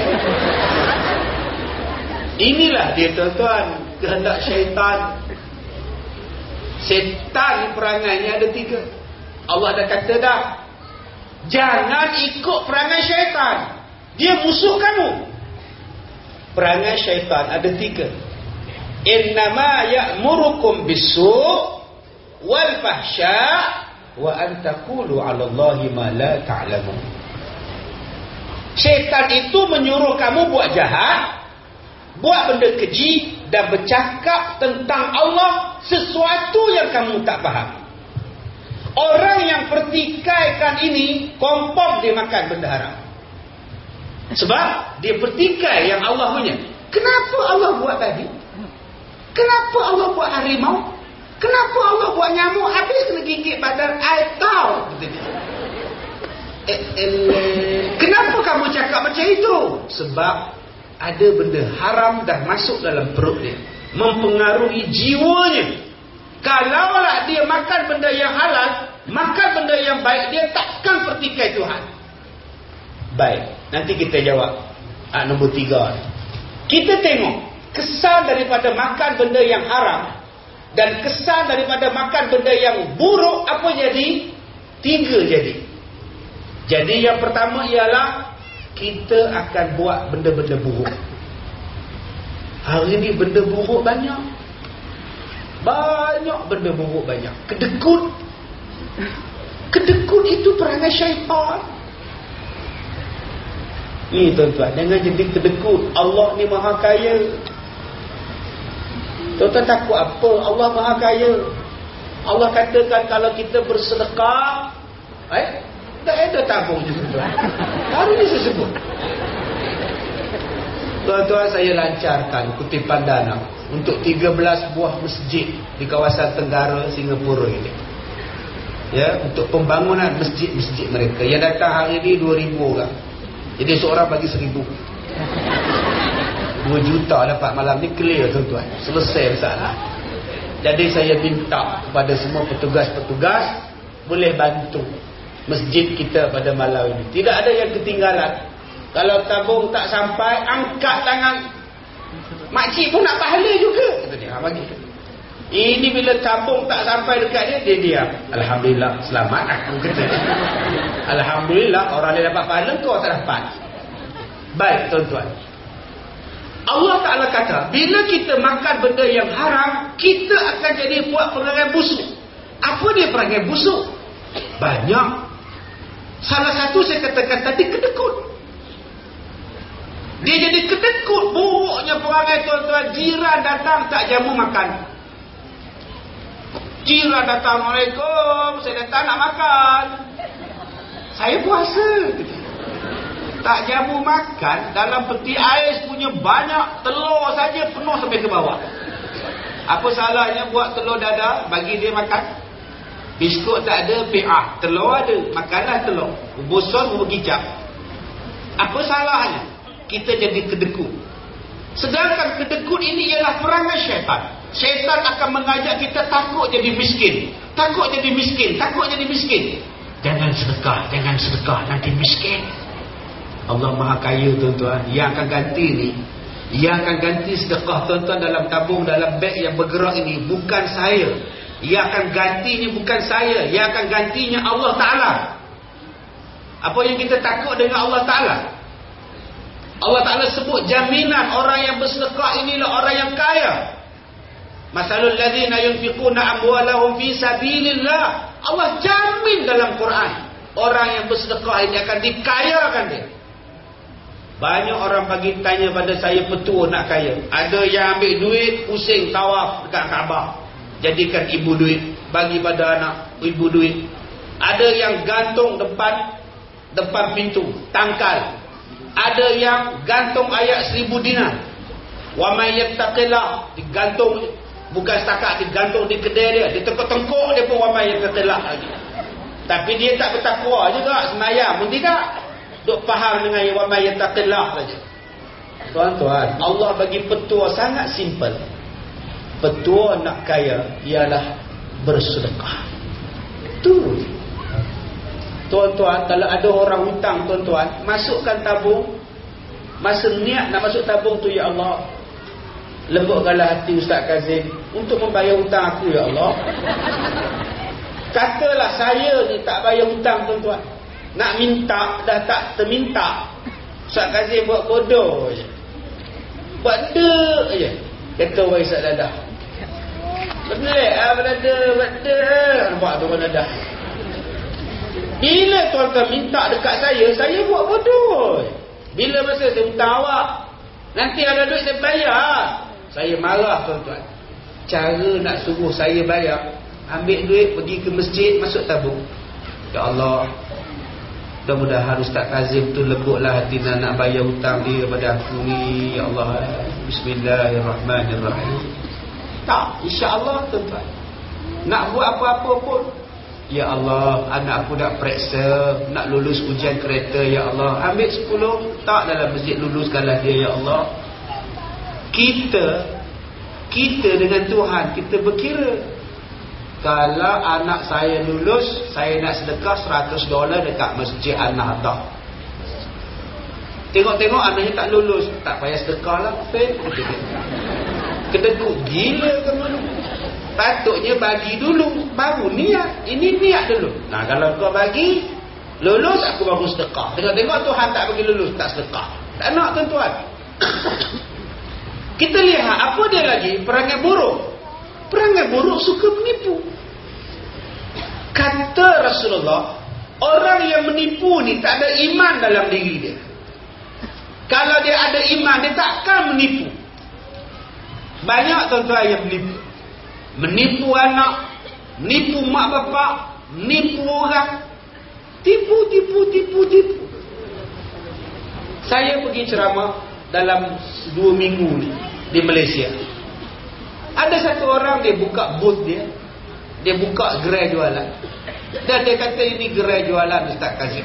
Speaker 2: Inilah dia tuan-tuan, kehendak syaitan. Setan perangainya ada tiga. Allah dah kata dah, jangan ikut perangai syaitan. Dia musuh kamu. Perangai syaitan ada tiga. Innama ya'murukum bisu' wal fahsya' wa an taqulu 'ala Allahi ma la ta'lamun. Syaitan itu menyuruh kamu buat jahat, buat benda keji dan bercakap tentang Allah sesuatu yang kamu tak faham. Orang yang pertikaikan ini confirm dia makan benda haram. Sebab dia pertikai yang Allah punya. Kenapa Allah buat tadi? Kenapa Allah buat harimau? Kenapa Allah buat nyamuk? Habis kena gigit badan I tahu. Eh, eh, kenapa kamu cakap macam itu? Sebab ada benda haram dah masuk dalam perut dia, mempengaruhi jiwanya. Kalaulah dia makan benda yang halal, makan benda yang baik, dia takkan pertikai Tuhan. Baik, nanti kita jawab. Ah, nombor tiga. Kita tengok kesan daripada makan benda yang haram dan kesan daripada makan benda yang buruk apa jadi? Tiga jadi. Jadi yang pertama ialah kita akan buat benda-benda buruk. Hari ni benda buruk banyak. Banyak benda buruk banyak. Kedekut. Kedekut itu perangai syaitan. Ni tuan-tuan, jangan jadi kedekut. Allah ni maha kaya. Tuan-tuan takut apa? Allah maha kaya. Allah katakan kalau kita bersedekah, eh, tak ada tabung juga tuan. Hari ni saya sebut. Tuan-tuan, saya lancarkan kutipan dana untuk tiga belas buah masjid di kawasan Tenggara Singapura ini. ya, untuk pembangunan masjid-masjid mereka. Yang datang hari ni dua ribu orang. Jadi seorang bagi seribu. dua juta dapat malam ni, clear tuan-tuan. Selesai masalah. Jadi saya minta kepada semua petugas-petugas boleh bantu masjid kita pada malam ini. Tidak ada yang ketinggalan. Kalau tabung tak sampai, angkat tangan. Makcik pun nak pahala juga. Kata dia, ha, bagi. Ini bila tabung tak sampai dekat dia, dia diam. Alhamdulillah, selamat aku kata. Alhamdulillah, orang dia dapat pahala, kau tak dapat. Baik tuan-tuan, Allah Ta'ala kata, bila kita makan benda yang haram, kita akan jadi buat perangai busuk. Apa dia perangai busuk? Banyak. Salah satu saya katakan tadi, kedekut. Dia jadi kedekut. Buruknya perangai tuan-tuan. Jiran datang tak jamu makan. Jiran datang, Assalamualaikum, saya datang nak makan. Saya puasa. Tak jamu makan, dalam peti ais punya banyak, telur saja penuh sampai ke bawah. Apa salahnya buat telur dadar, bagi dia makan? Biskut tak ada, P A. Telur ada, makanlah telur. Bubuson, bubukicap. Apa salahnya? Kita jadi kedekut. Sedangkan kedekut ini ialah perangai syaitan. Syaitan akan mengajak kita takut jadi miskin. Takut jadi miskin, takut jadi miskin. Jangan sedekah, jangan sedekah, nanti miskin. Allah Maha Kaya tuan-tuan. Yang akan ganti ni, yang akan ganti sedekah tuan-tuan dalam tabung, dalam beg yang bergerak ini, bukan saya. Yang akan gantinya bukan saya, yang akan gantinya Allah Ta'ala. Apa yang kita takut dengan Allah Ta'ala? Allah Ta'ala sebut jaminan orang yang bersedekah inilah orang yang kaya. Masalul ladzina yunfiquna amwalahum fi sabilillah. Allah jamin dalam Quran, orang yang bersedekah ini akan dikayakan dia. Banyak orang pagi tanya pada saya, petua nak kaya. Ada yang ambil duit, pusing tawaf dekat Kaabah, jadikan ibu duit, bagi pada anak ibu duit. Ada yang gantung depan depan pintu, tangkal. Ada yang gantung ayat seribu dinar. Wa may yattaqillah, digantung, bukan setakat digantung di kedai dia, dia tengkuk-tengkuk dia pun wa may yattaqillah lagi. Tapi dia tak bertakwa juga, sembahyang pun tidak. Duk faham dengan wa may yattaqillah saja. Tuan-tuan, Allah bagi petua sangat simple. Petua nak kaya ialah bersedekah. Tu. Tuan-tuan, kalau ada orang hutang tuan-tuan, masukkan tabung. Masa niat nak masuk tabung tu, ya Allah, lembutkanlah hati Ustaz Kazim untuk membayar hutang aku, ya Allah. Katalah saya ni tak bayar hutang tuan-tuan, nak minta dah tak terminta. Ustaz Kazim buat bodoh je, buat dek je. Kata wahai Ustaz Dadah, benar ah berada, buat dek. Nampak tu orang Dadah. Bila tuan-tuan minta dekat saya, saya buat bodoh. Bila masa saya hutang awak, nanti ada duit saya bayar, saya marah tuan-tuan. Cara nak suruh saya bayar, ambil duit pergi ke masjid, masuk tabung. Ya Allah, mudah-mudahan Ustaz Kazim tu lembutlah hati nak bayar hutang dia pada aku ni. Ya Allah, Bismillahirrahmanirrahim. Tak, insya-Allah tuan-tuan. Nak buat apa-apa pun, ya Allah, anak aku nak periksa, nak lulus ujian kereta, ya Allah, ambil sepuluh, tak dalam masjid, luluskanlah dia, ya Allah. Kita Kita dengan Tuhan, kita berkira, kalau anak saya lulus, saya nak sedekah seratus dolar dekat masjid An-Nahdah. Tengok-tengok anaknya tak lulus, tak payah sedekah lah, kedekut gila ke mana. Patutnya bagi dulu, baru niat. Ini niat dulu. Nah, kalau kau bagi lulus, aku baru sedekah. Tengok-tengok Tuhan tak bagi lulus, tak sedekah. Tak nak tuan-tuan. Kita lihat apa dia lagi, perangai buruk. Perangai buruk suka menipu. Kata Rasulullah, orang yang menipu ni tak ada iman dalam diri dia. Kalau dia ada iman, dia takkan menipu. Banyak tuan-tuan yang menipu. Menipu anak, menipu mak bapak, menipu orang. Tipu, tipu, tipu, tipu. Saya pergi ceramah dalam dua minggu ni di Malaysia. Ada satu orang, dia buka booth dia, dia buka gerai jualan. Dan dia kata ini gerai jualan Ustaz Kazim.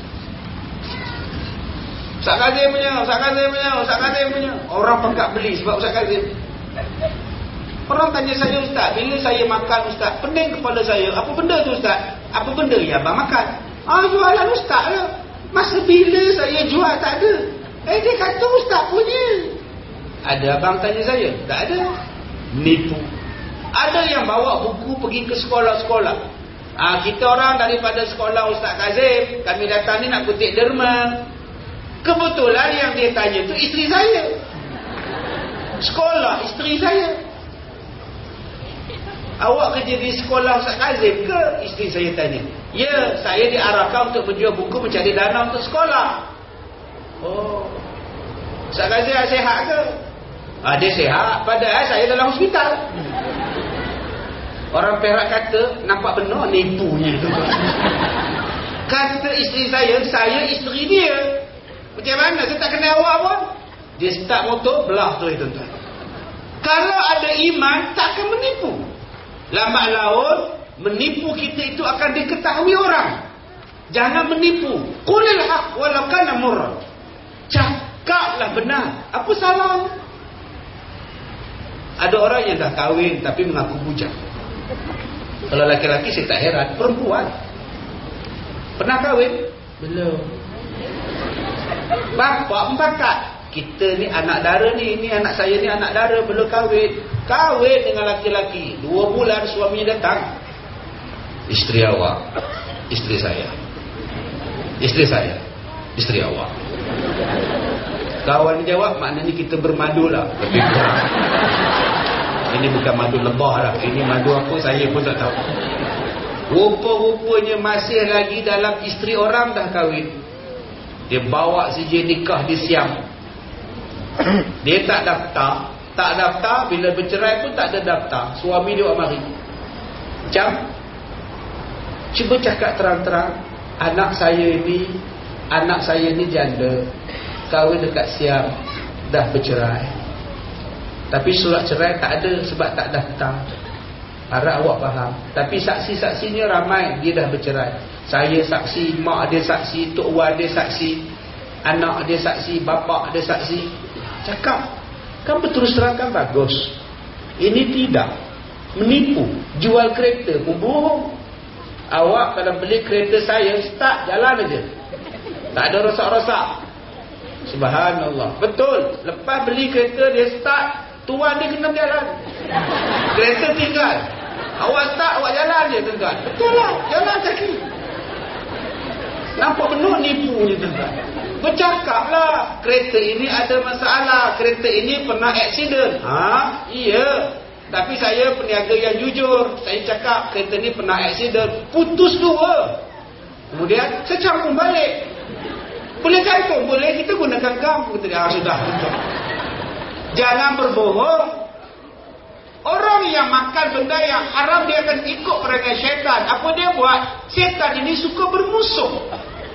Speaker 2: Ustaz Kazim punya, Ustaz Kazim punya, Ustaz Kazim punya. Orang pengkat beli sebab Ustaz Kazim. Orang tanya saya, Ustaz, bila saya makan Ustaz, pening kepala saya. Apa benda tu Ustaz? Apa benda yang abang makan? Ah, jualan Ustaz lah. Masa bila saya jual tak ada. Eh, dia kata Ustaz punya. Ada abang tanya saya? Tak ada. Nipu. Ada yang bawa buku pergi ke sekolah-sekolah. Ah, kita orang daripada sekolah Ustaz Kazim, kami datang ni nak kutip derma. Kebetulan yang dia tanya tu isteri saya. Sekolah isteri saya. Awak kerja di sekolah Ustaz Kazim ke? Isteri saya tanya. Ya, saya diarahkan untuk menjual buku mencari dana untuk sekolah. Oh, Ustaz Kazim sihat ke? Ah, dia sihat, padahal saya dalam hospital. Orang Perak kata, nampak benar nipunya tu. Kata isteri saya, saya isteri dia. Macam mana? Saya tak kenal awak pun. Dia start motor, belah tu tuan-tuan. Kalau ada iman, takkan menipu. Lambat laun, menipu kita itu akan diketahui orang. Jangan menipu. Qulil haq walau kana murra. Cakaplah benar. Apa salah? Ada orang yang dah kahwin tapi mengaku bujang. Kalau laki-laki saya tak heran. Perempuan pernah kahwin? Belum. Bapak membakat, kita ni anak dara ni, ini anak saya ni anak dara, belum kahwin. Kahwin dengan laki-laki, dua bulan suaminya datang. Isteri awak, isteri saya. Isteri saya, isteri awak. Kawan jawab, maknanya kita bermadu lah. Lebih kurang. Ini bukan madu lebah lah. Ini madu apa saya pun tak tahu. Rupa-rupanya masih lagi dalam isteri orang dah kahwin. Dia bawa sijil nikah di Siam. Dia tak daftar. Tak daftar, bila bercerai pun tak ada daftar. Suami dia buat mari. Macam, cuba cakap terang-terang, anak saya ni, anak saya ni janda, kahwin dekat Siam, dah bercerai. Tapi surat cerai tak ada sebab tak daftar. Harap awak faham. Tapi saksi-saksinya ramai, dia dah bercerai. Saya saksi, mak dia saksi, tok wan dia saksi, anak dia saksi, bapak dia saksi. Cakap, kan berterus terang kan bagus. Ini tidak. Menipu. Jual kereta pun bohong. Awak kalau beli kereta saya, start jalan aja. Tak ada rosak-rosak. Subhanallah. Betul. Lepas beli kereta dia start, tuan dia kena jalan. Kereta tinggal. Awak start, awak jalan je tuan-tuan. Betul lah, jalan kaki. Nampak benar nipunya tuan-tuan. Bercakaplah, kereta ini ada masalah, kereta ini pernah aksiden. Ha? Iya. Tapi saya peniaga yang jujur. Saya cakap kereta ini pernah aksiden, putus dua. Kemudian saya campur balik. Boleh gantung? Boleh, kita gunakan gam. Kita ah, sudah. Jangan berbohong. Orang yang makan benda yang haram, dia akan ikut perangai syaitan. Apa dia buat? Syaitan ini suka bermusuh.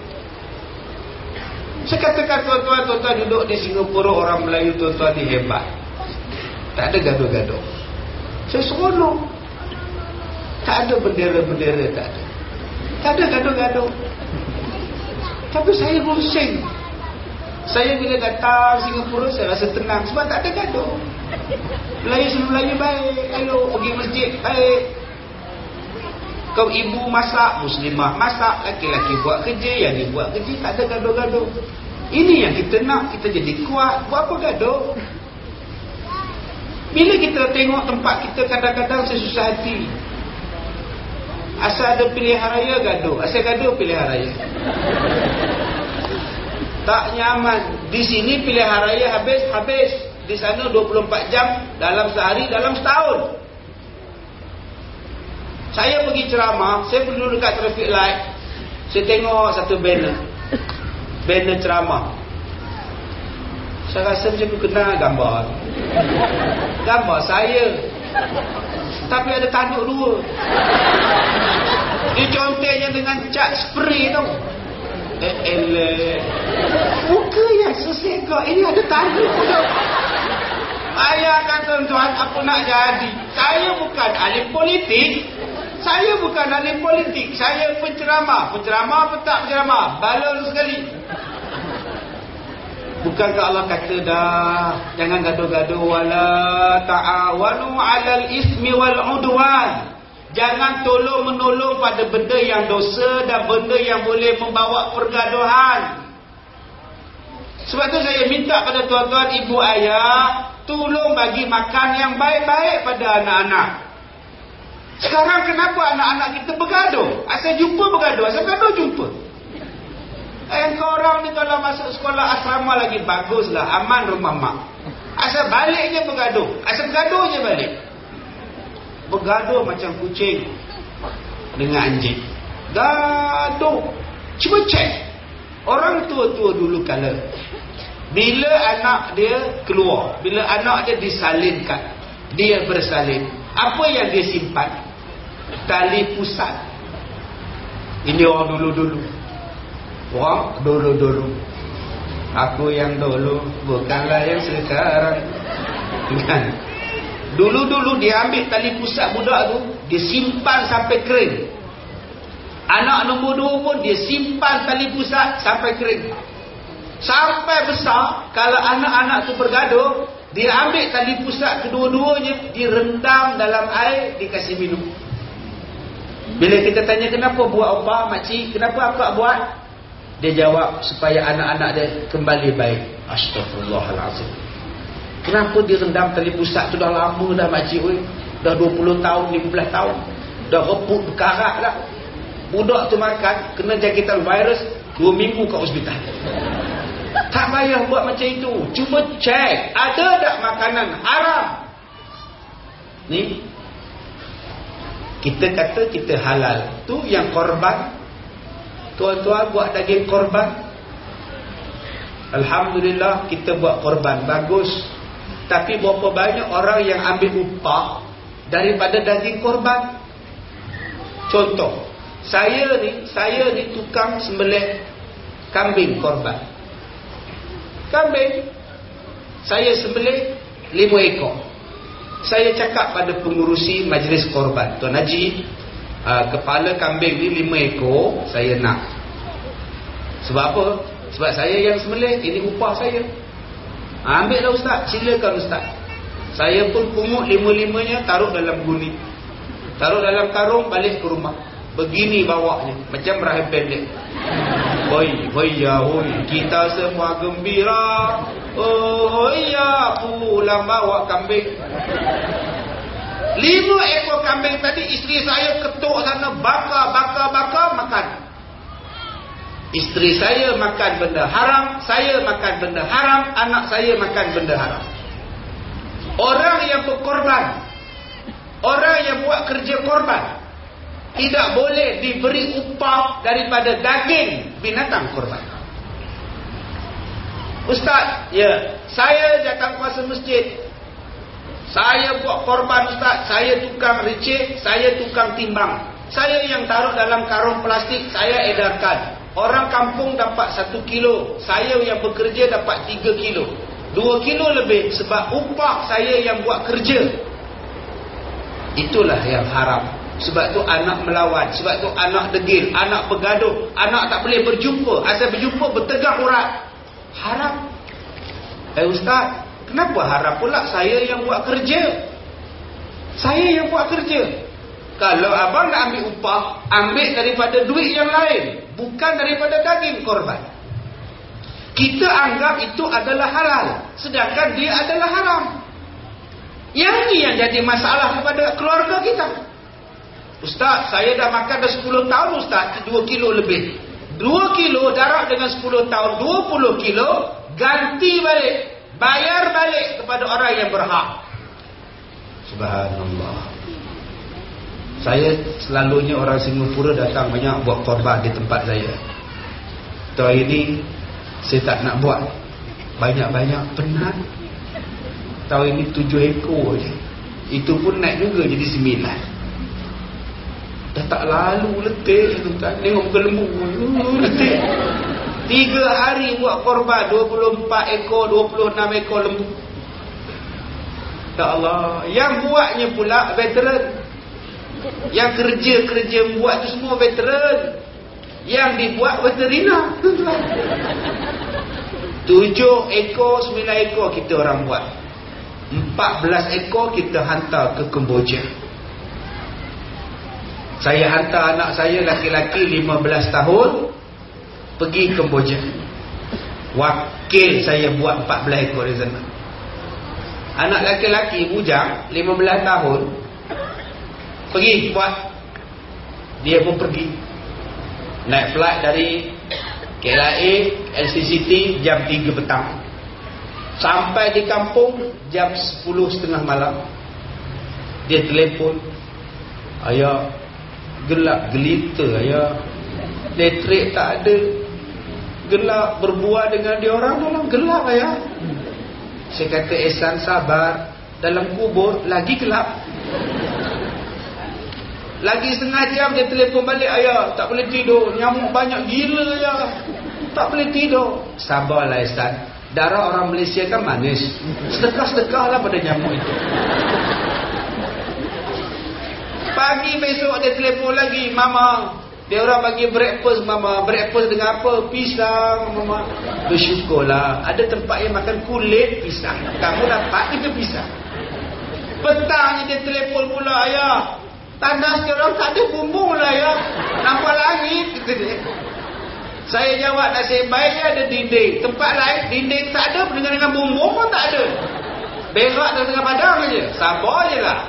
Speaker 2: Saya katakan tuan-tuan, tuan-tuan duduk di Singapura, orang Melayu tuan-tuan ni hebat. Tak ada gaduh-gaduh. Saya seronok. Tak ada bendera-bendera, tak ada. Tak ada gaduh-gaduh. Tapi saya pusing. Saya bila datang Singapura, saya rasa tenang sebab tak ada gaduh. Melayu sama Melayu baik. Hello, pergi masjid baik. Kau ibu masak, muslimah masak, laki-laki buat kerja, yang dia buat kerja, tak ada gaduh-gaduh. Ini yang kita nak, kita jadi kuat. Buat apa gaduh? Bila kita tengok tempat kita, kadang-kadang saya susah hati. Asal ada pilihan raya, gaduh. Asal gaduh, pilihan raya. Tak nyaman. Di sini pilihan raya habis, habis. Di sana dua puluh empat jam, dalam sehari, dalam setahun. Saya pergi ceramah, saya pergi dekat traffic light. Saya tengok satu banner. Banner ceramah. Saya rasa macam aku kenal gambar. Gambar saya. Tapi ada tanduk dua. Dia contengnya dengan cat spray tau. Eh, eleh. Muka yang sesegak ini ada tanduk tau. Bayangkan tuan-tuan, apa nak jadi? Saya bukan ahli politik. Saya bukan ahli politik, saya penceramah. Penceramah apa tak penceramah? Balon sekali. Bukankah Allah kata dah, jangan gaduh-gaduh, wala ta'awanu 'alal ismi wal 'udwan. Jangan tolong menolong pada benda yang dosa dan benda yang boleh membawa pergaduhan. Sebab tu saya minta pada tuan-tuan ibu ayah, tolong bagi makan yang baik-baik pada anak-anak. Sekarang kenapa anak-anak kita bergaduh? Asal jumpa bergaduh, asal bergaduh jumpa. Eh, kau orang ni kalau masuk sekolah asrama lagi baguslah, aman rumah mak. Asal balik je bergaduh, asal bergaduh je balik. Bergaduh macam kucing dengan anjing. Gaduh. Cuba cek. Orang tua-tua dulu kala, bila anak dia keluar, bila anak dia disalinkan, dia bersalin, apa yang dia simpan? Tali pusat. Ini orang dulu-dulu. Orang dulu-dulu. Aku yang dulu, bukanlah yang sekarang. Kan? Dulu-dulu dia ambil tali pusat budak tu, dia simpan sampai kering. Anak nombor dua pun dia simpan tali pusat sampai kering. Sampai besar, kalau anak-anak tu bergaduh, dia ambil tali pusat kedua-duanya, direndam dalam air, dikasih minum. Bila kita tanya kenapa buat opa, makcik, kenapa akak buat? Dia jawab supaya anak-anak dia kembali baik. Astaghfirullahalazim. Kenapa dia rendam tali pusat tu dah lama dah makcik weh. Dah dua puluh tahun, lima belas tahun. Dah reput berkarat dah. Budak tu makan, kena jangkitan virus, dua minggu kat hospital. Tak payah buat macam itu. Cuba cek, ada tak makanan haram? Ni, kita kata kita halal. Tu yang korban. Tuan-tuan buat daging korban. Alhamdulillah kita buat korban, bagus. Tapi berapa banyak orang yang ambil upah daripada daging korban? Contoh, saya ni, saya ni tukang sembelih kambing korban. Kambing saya sembelih lima ekor. Saya cakap pada pengurusi majlis korban, Tuan Haji, uh, kepala kambing ni lima ekor saya nak. Sebab apa? Sebab saya yang sembelih, ini upah saya. Ha, ambil lah ustaz, silakan ustaz. Saya pun pungut lima-limanya, taruh dalam guni, taruh dalam karung, balik ke rumah. Begini bawanya, macam rahim pendek. Hoi, hoi ya, hoi, kita semua gembira. Oh, hoi ya, pulang bawa kambing. Lima ekor kambing tadi, isteri saya ketuk sana, bakar, bakar, bakar, makan. Isteri saya makan benda haram, saya makan benda haram, anak saya makan benda haram. Orang yang berkorban, orang yang buat kerja korban, tidak boleh diberi upah daripada daging binatang korban. Ustaz, ya, saya jawatankuasa masjid. Saya buat korban ustaz, saya tukang ricik, saya tukang timbang. Saya yang taruh dalam karung plastik, saya edarkan. Orang kampung dapat satu kilo, saya yang bekerja dapat tiga kilo. Dua kilo lebih sebab upah saya yang buat kerja. Itulah yang haram. Sebab tu anak melawan, sebab tu anak degil, anak bergaduh, anak tak boleh berjumpa. Asal berjumpa bertegang urat. Haram. Eh ustaz, kenapa haram pula saya yang buat kerja? Saya yang buat kerja. Kalau abang nak ambil upah, ambil daripada duit yang lain, bukan daripada daging korban. Kita anggap itu adalah halal, sedangkan dia adalah haram. Yang ni yang jadi masalah kepada keluarga kita. Ustaz, saya dah makan dah sepuluh tahun ustaz, dua kilo lebih. dua kilo darab dengan sepuluh tahun, dua puluh kilo, ganti balik, bayar balik kepada orang yang berhak. Subhanallah. Saya selalunya orang Singapura datang banyak buat korban di tempat saya. Tahun ini saya tak nak buat banyak-banyak, penat. Tahun ini tujuh ekor je. Itu pun naik juga jadi sembilan. Dah tak lalu letih tu kan. Tengok muka lembu, uh, letih. Tiga hari buat korban, dua puluh empat ekor, dua puluh enam ekor lembu. Ya Allah. Yang buatnya pula veteran. Yang kerja-kerja buat tu semua veteran. Yang dibuat veterina. Tujuh ekor, sembilan ekor kita orang buat. Empat belas ekor kita hantar ke Kemboja. Saya hantar anak saya laki-laki lima belas tahun pergi Kemboja. Wakil saya buat empat belas ekor di sana. Anak laki-laki bujang lima belas tahun pergi buat. Dia pun pergi. Naik flight dari K L A L C C T jam tiga petang. Sampai di kampung jam sepuluh tiga puluh malam. Dia telefon, ayah gelap gelita, ayah elektrik tak ada, gelap, berbual dengan dia orang dalam gelap ayah. Saya kata, Ehsan sabar, dalam kubur lagi gelap. Lagi setengah jam dia telefon balik, ayah tak boleh tidur, nyamuk banyak gila ayah, tak boleh tidur. Sabarlah Ehsan, darah orang Malaysia kan manis, sedekah-sedekahlah pada nyamuk itu. Pagi besok dia telefon lagi, mama, dia orang bagi breakfast mama. Breakfast dengan apa? Pisang mama. Bersyukurlah, ada tempat yang makan kulit pisang, kamu dapat itu pisang. Petang dia telefon pula, ayah tandas dia orang tak ada bumbung lah ya, nampak langit. Saya jawab, nasib baiknya ada dinding. Tempat lain dinding tak ada, dengan dengan bumbung pun tak ada, berak tengah padang aja. Sabar je lah.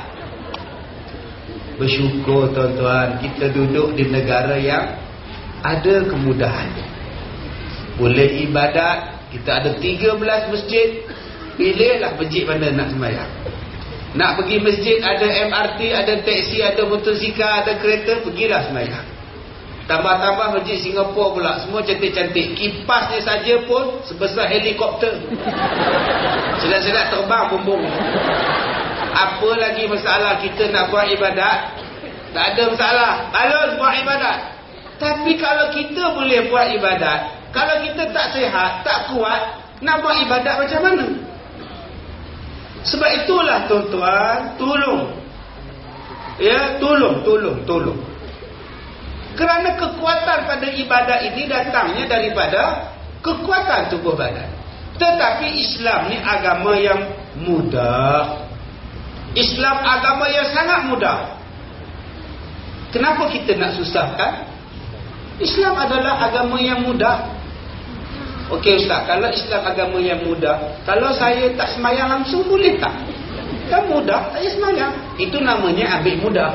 Speaker 2: Bersyukur tuan-tuan, kita duduk di negara yang ada kemudahan. Boleh ibadat. Kita ada tiga belas masjid. Pilihlah masjid mana nak sembahyang. Nak pergi masjid, ada M R T, ada teksi, ada motosikal, ada kereta, pergilah sembahyang. Tambah-tambah masjid Singapura pula, semua cantik-cantik. Kipasnya saja pun sebesar helikopter. Sedap-sedap terbang bumbung. Apa lagi masalah kita nak buat ibadat? Tak ada masalah, balus buat ibadat. Tapi kalau kita boleh buat ibadat, kalau kita tak sihat, tak kuat, nak buat ibadat macam mana? Sebab itulah tuan-tuan, tolong, ya, tolong, tolong, tolong. Kerana kekuatan pada ibadat ini datangnya daripada kekuatan tubuh badan. Tetapi Islam ni agama yang mudah. Islam agama yang sangat mudah. Kenapa kita nak susahkan? Islam adalah agama yang mudah. Okey Ustaz, kalau Islam agama yang mudah, kalau saya tak semayang langsung boleh tak? Kan mudah, saya semayang. Itu namanya ambil mudah.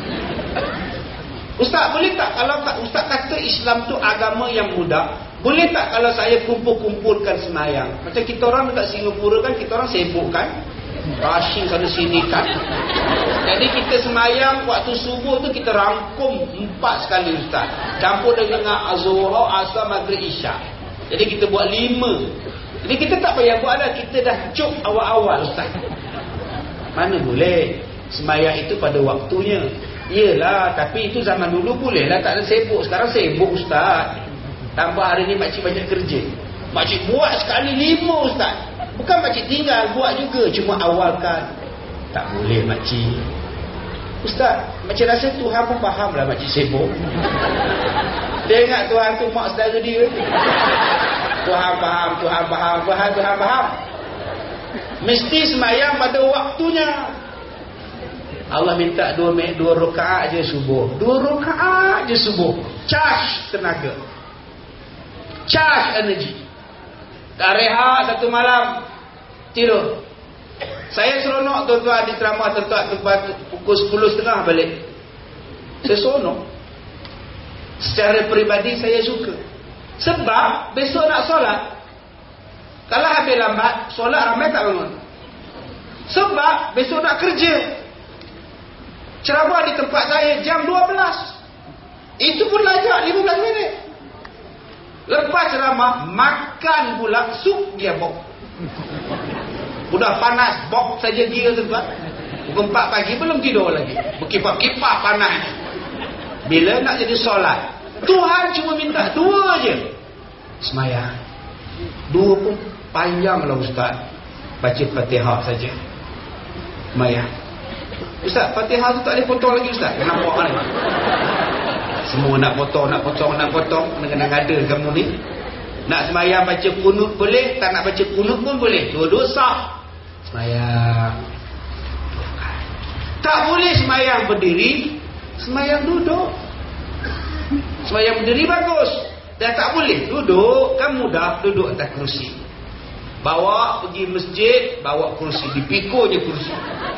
Speaker 2: Ustaz, boleh tak kalau Ustaz kata Islam tu agama yang mudah, boleh tak kalau saya kumpul-kumpulkan semayang? Macam kita orang dekat Singapura kan, kita orang sibuk kan, rushing sana sini kan. Jadi kita semayang waktu subuh tu kita rangkum empat sekali Ustaz, campur dengan Zuhur, Asar, Maghrib, Isyak. Jadi kita buat lima. Jadi kita tak payah buat dah, kita dah cuk awal-awal Ustaz. Mana boleh semayang itu pada waktunya. Yelah, tapi itu zaman dulu boleh lah, tak ada sibuk. Sekarang sibuk Ustaz. Tambah hari ni makcik banyak kerja, makcik buat sekali lima Ustaz. Bukan makcik tinggal, buat juga, cuma awalkan. Tak boleh makcik. Ustaz, makcik rasa Tuhan pun faham lah makcik sibuk. Dia ingat Tuhan tu mak saudara dia. Tuhan faham, Tuhan faham, Tuhan, Tuhan faham. Mesti semayang pada waktunya. Allah minta dua, dua rakaat je subuh. Dua rakaat je subuh. Charge tenaga, charge energi. Dah rehat satu malam, tidur. Saya seronok tuan-tuan di ceramah tuan-tuan tempat pukul sepuluh tiga puluh balik. Saya seronok. Secara peribadi saya suka. Sebab besok nak solat, kalau habis lambat, solat ramai tak bangun. Sebab besok nak kerja. Ceramah di tempat saya jam dua belas. Itu pun lajak lima belas minit. Lepas ceramah, makan pula sup dia bok. Sudah panas, bok saja dia tempat. Pukul empat pagi belum tidur lagi, berkipas-kipas panas. Bila nak jadi solat, Tuhan cuma minta dua je. Semayang. Dua pun panjang lah Ustaz. Baca Fatihah saja. Semayang. Ustaz, Fatihah tu tak boleh potong lagi Ustaz. Nampak kan? Semua nak potong, nak potong, nak potong. Kena-kena ada kamu ni. Nak sembahyang baca kunut boleh, tak nak baca kunut pun boleh. Dua-dua sah. Sembahyang. Tak boleh sembahyang berdiri, sembahyang duduk. Sembahyang berdiri bagus. Dah tak boleh duduk, kan mudah duduk atas kerusi. Bawa pergi masjid, bawa kerusi, dipikul je kerusi.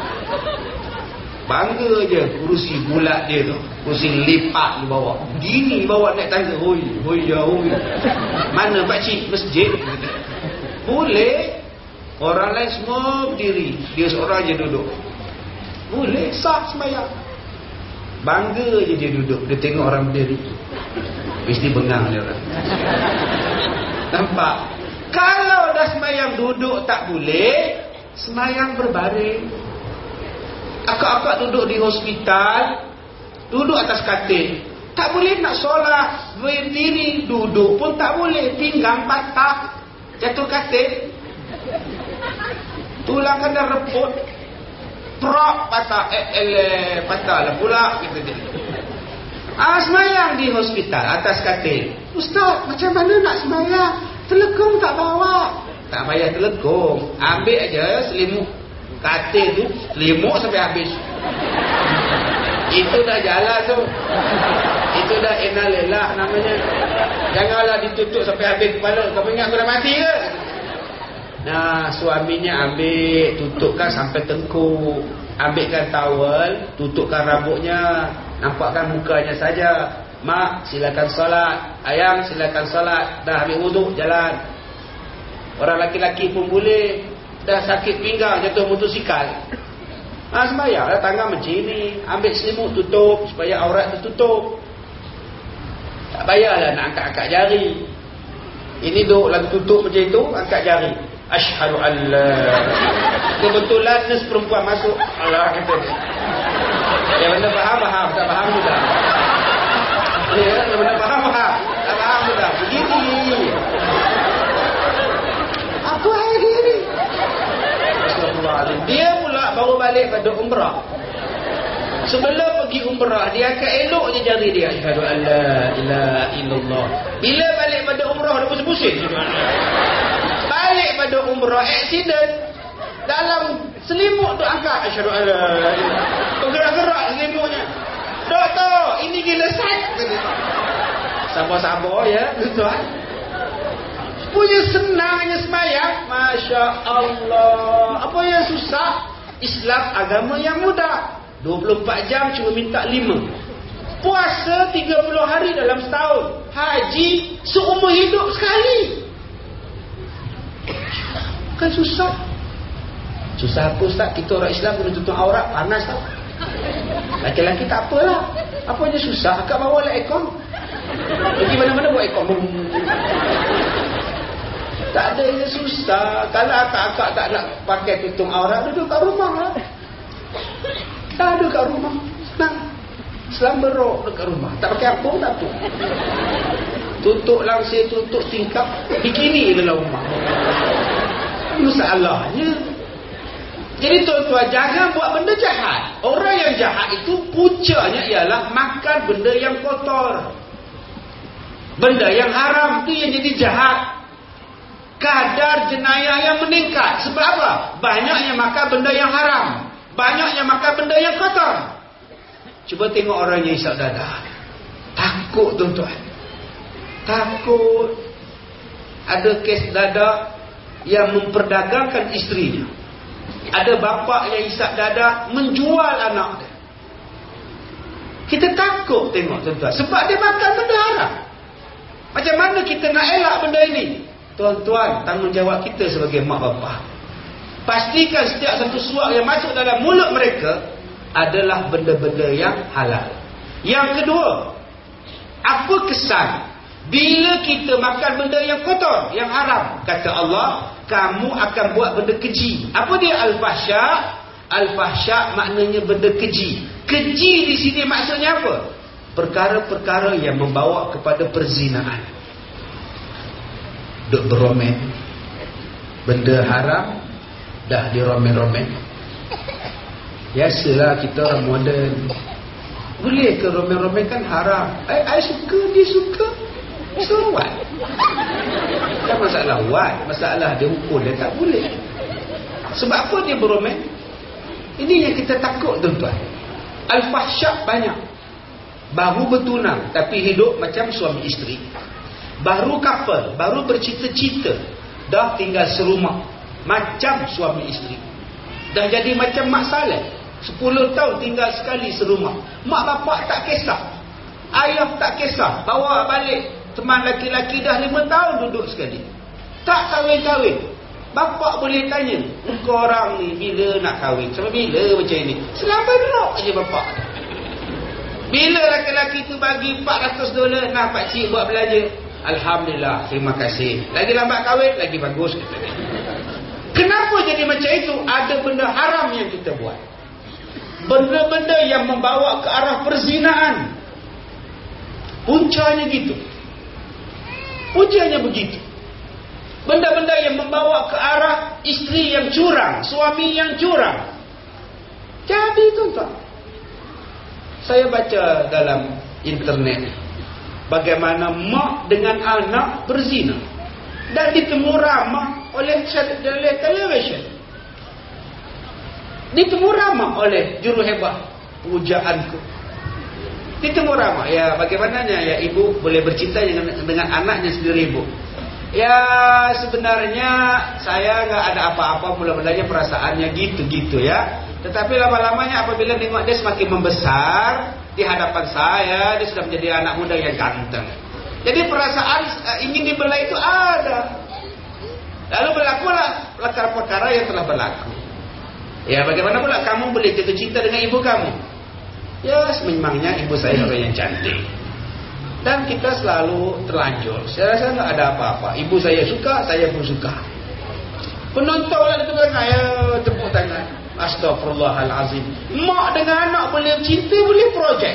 Speaker 2: Bangga je kerusi bulat dia tu. Kerusi lipat dia bawa. Gini bawa naik tangga. Hoi, hoi ya hoi. Mana pakcik masjid? Boleh. Orang lain semua berdiri, dia seorang je duduk. Boleh, sah sembahyang. Bangga je dia duduk, dia tengok orang berdiri. Mesti bengang dia orang. Nampak? Kalau dah sembahyang duduk tak boleh, sembahyang berbaring. Akak-akak duduk di hospital, duduk atas katil. Tak boleh nak solat berdiri, duduk pun tak boleh. Pinggang patah, jatuh katil, tulang kena reput, prok patah, eh, eh patah lah pula kita jadi. Ah, sembahyang di hospital atas katil. Ustaz, macam mana nak sembahyang? Telekung tak bawa. Tak payah telekung, ambil aja selimut katil tu, selimut sampai habis. Itu dah jalan tu. Itu dah innalillah namanya. Janganlah ditutup sampai habis kepala. Kau ingat aku dah mati ke? Nah, suaminya ambil, tutupkan sampai tengkuk. Ambilkan towel, tutupkan rambutnya, nampakkan mukanya saja. Mak, silakan solat. Ayang, silakan solat. Dah ambil wuduk, jalan. Orang laki-laki pun boleh. Dah sakit pinggang, jatuh motosikal. Ha, sembahyang lah, tangan macam ni. Ambil selimut, tutup supaya aurat tertutup. Tak payahlah nak angkat-angkat jari. Ini duk lagu tutup macam itu, angkat jari. Asyhadu an la. Kebetulan nurse perempuan masuk. Allah kata. Yang mana faham, faham. Tak faham juga. Ya, yang mana faham, faham. Tak faham juga. Begini. Apa hari ni? Astagfirullahaladzim. Dia pula baru balik pada umrah. Sebelum pergi umrah, dia akan elok je jari dia. Asyhadu an la ilaha illallah. Bila balik pada umrah, dia pusing-pusing. Balik pada umrah, aksiden. Dalam selimut tu angkat. Asyhadu an la ilaha illallah. Bergerak-gerak selimutnya. Doktor, ini gila sat. Sabar-sabar ya, tuan. Punya senangnya sembahyang, Masya Allah. Apa yang susah? Islam agama yang mudah. dua puluh empat jam cuma minta lima. Puasa tiga puluh hari dalam setahun. Haji seumur hidup sekali. Kan susah. Susah apa Ustaz? Kita orang Islam kena tutup aurat, panas tak? Laki-laki tak apalah. Apanya susah? Akak bawa lah aircon. Pergi mana-mana buat aircon. Tak ada yang susah. Kalau akak-akak tak nak pakai tutup aurat, duduk kat rumah lah. Tak ada kat rumah. Senang. Islam berok dekat rumah. Tak pakai apa, tak apa. Tutup langsir, tutup tingkap, bikini dalam rumah. Masalahnya. Jadi tuan-tuan, jangan buat benda jahat. Orang yang jahat itu puncanya ialah makan benda yang kotor. Benda yang haram itu yang jadi jahat. Kadar jenayah yang meningkat. Sebab apa? Banyaknya makan benda yang haram. Banyaknya makan benda yang kotor. Cuba tengok orang yang isap dadah. Takut tuan-tuan. Takut. Ada kes dadah yang memperdagangkan isterinya. Ada bapa yang isap dadah menjual anak dia. Kita takut tengok tuan-tuan. Sebab dia makan benda haram. Macam mana kita nak elak benda ini? Tuan-tuan, tanggungjawab kita sebagai mak bapa. Pastikan setiap satu suap yang masuk dalam mulut mereka adalah benda-benda yang halal. Yang kedua, apa kesan bila kita makan benda yang kotor, yang haram? Kata Allah, kamu akan buat benda keji. Apa dia al-fahsya? Al-fahsya maknanya benda keji. Keji di sini maksudnya apa? Perkara-perkara yang membawa kepada perzinaan. Duk beromen, benda haram dah diromen-romen. Biasalah kita orang moden. Boleh ke romen-romen kan haram. Eh, I suka, dia suka. So what? Kan masalah what? Masalah dia hukum dia tak boleh. Sebab apa dia beromen? Ini yang kita takut tuan-tuan. Al-fahsyah banyak. Baru bertunang tapi hidup macam suami isteri. Baru couple, baru bercita-cita, dah tinggal serumah macam suami isteri. Dah jadi macam mak saleh, sepuluh tahun tinggal sekali serumah. Mak bapak tak kisah, ayah tak kisah, bawa balik teman laki-laki dah lima tahun duduk sekali, tak kahwin-kahwin. Bapak boleh tanya, kau orang ni bila nak kahwin? Sampai bila macam ini? Selama elok je bapak. Bila laki-laki tu bagi empat ratus dolar, nah pakcik buat belanja, alhamdulillah, terima kasih. Lagi lambat kahwin, lagi bagus. Kenapa jadi macam itu? Ada benda haram yang kita buat, benda-benda yang membawa ke arah perzinaan. Puncanya gitu, puncanya begitu. Benda-benda yang membawa ke arah isteri yang curang, suami yang curang. Jadi tuan-tuan, saya baca dalam internet bagaimana mak dengan anak berzina dan ditemu ramah oleh televisyen, ditemu ramah oleh juru hebat pujaanku, ditemu ramah. Ya, bagaimananya ya ibu boleh bercinta dengan, dengan anaknya sendiri ibu? Ya sebenarnya saya nggak ada apa-apa, mula-mulanya perasaannya gitu-gitu ya. Tetapi lama-lamanya apabila tengok dia semakin membesar di hadapan saya, dia sudah menjadi anak muda yang ganteng. Jadi perasaan uh, ingin dibela itu ada. Lalu berlakulah perkara-perkara yang telah berlaku. Ya, bagaimana pula kamu boleh jatuh cinta dengan ibu kamu? Ya, sememangnya ibu saya orang yang cantik. Dan kita selalu terlanjur. Saya rasa tak ada apa-apa. Ibu saya suka, saya pun suka. Penontonlah itu kan, saya tepuk tangan. Astaghfirullahalazim. Mak dengan anak boleh bercinta, boleh projek.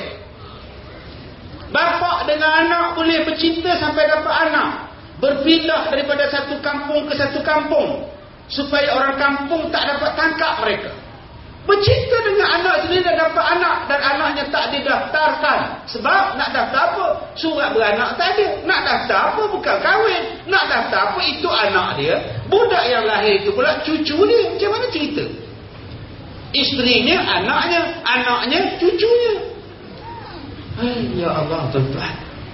Speaker 2: Bapa dengan anak boleh bercinta sampai dapat anak. Berpindah daripada satu kampung ke satu kampung, supaya orang kampung tak dapat tangkap mereka. Bercinta dengan anak sendiri dan dapat anak, dan anaknya tak didaftarkan. Sebab nak daftar apa? Surat beranak tak ada. Nak daftar apa? Bukan kahwin. Nak daftar apa? Itu anak dia. Budak yang lahir itu pula cucu dia. Macam mana cerita? Isterinya, anaknya, anaknya, cucunya. Hai, ya Allah tuan-tuan,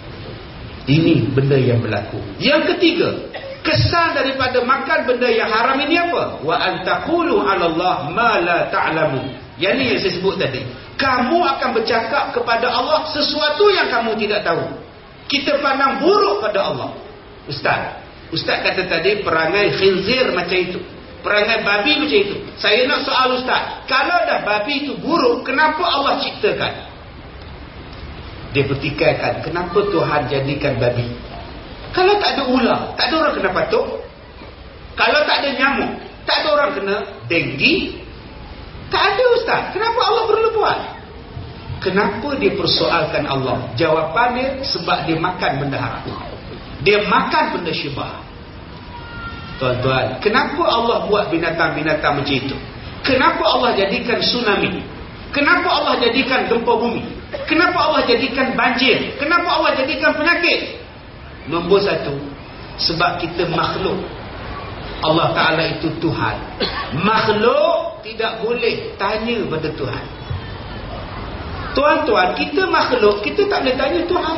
Speaker 2: ini benda yang berlaku. Yang ketiga, kesan daripada makan benda yang haram ini apa? Wa antaqulu 'ala Allah ma la ta'lamu. Yang ni yang saya sebut tadi. Kamu akan bercakap kepada Allah sesuatu yang kamu tidak tahu. Kita pandang buruk pada Allah. Ustaz, Ustaz kata tadi perangai khinzir macam itu, perangai babi macam itu. Saya nak soal Ustaz, kalau dah babi itu buruk, kenapa Allah ciptakan? Dia pertikaikan, kenapa Tuhan jadikan babi? Kalau tak ada ular, tak ada orang kena batuk. Kalau tak ada nyamuk, tak ada orang kena denggi. Tak ada Ustaz. Kenapa Allah perlu buat? Kenapa dia persoalkan Allah? Jawapannya sebab dia makan benda haram. Dia makan benda syubhat. Tuan-tuan, kenapa Allah buat binatang-binatang macam itu? Kenapa Allah jadikan tsunami? Kenapa Allah jadikan gempa bumi? Kenapa Allah jadikan banjir? Kenapa Allah jadikan penyakit? Nombor satu, sebab kita makhluk. Allah Ta'ala itu Tuhan. Makhluk tidak boleh tanya pada Tuhan. Tuan-tuan, kita makhluk, kita tak boleh tanya Tuhan.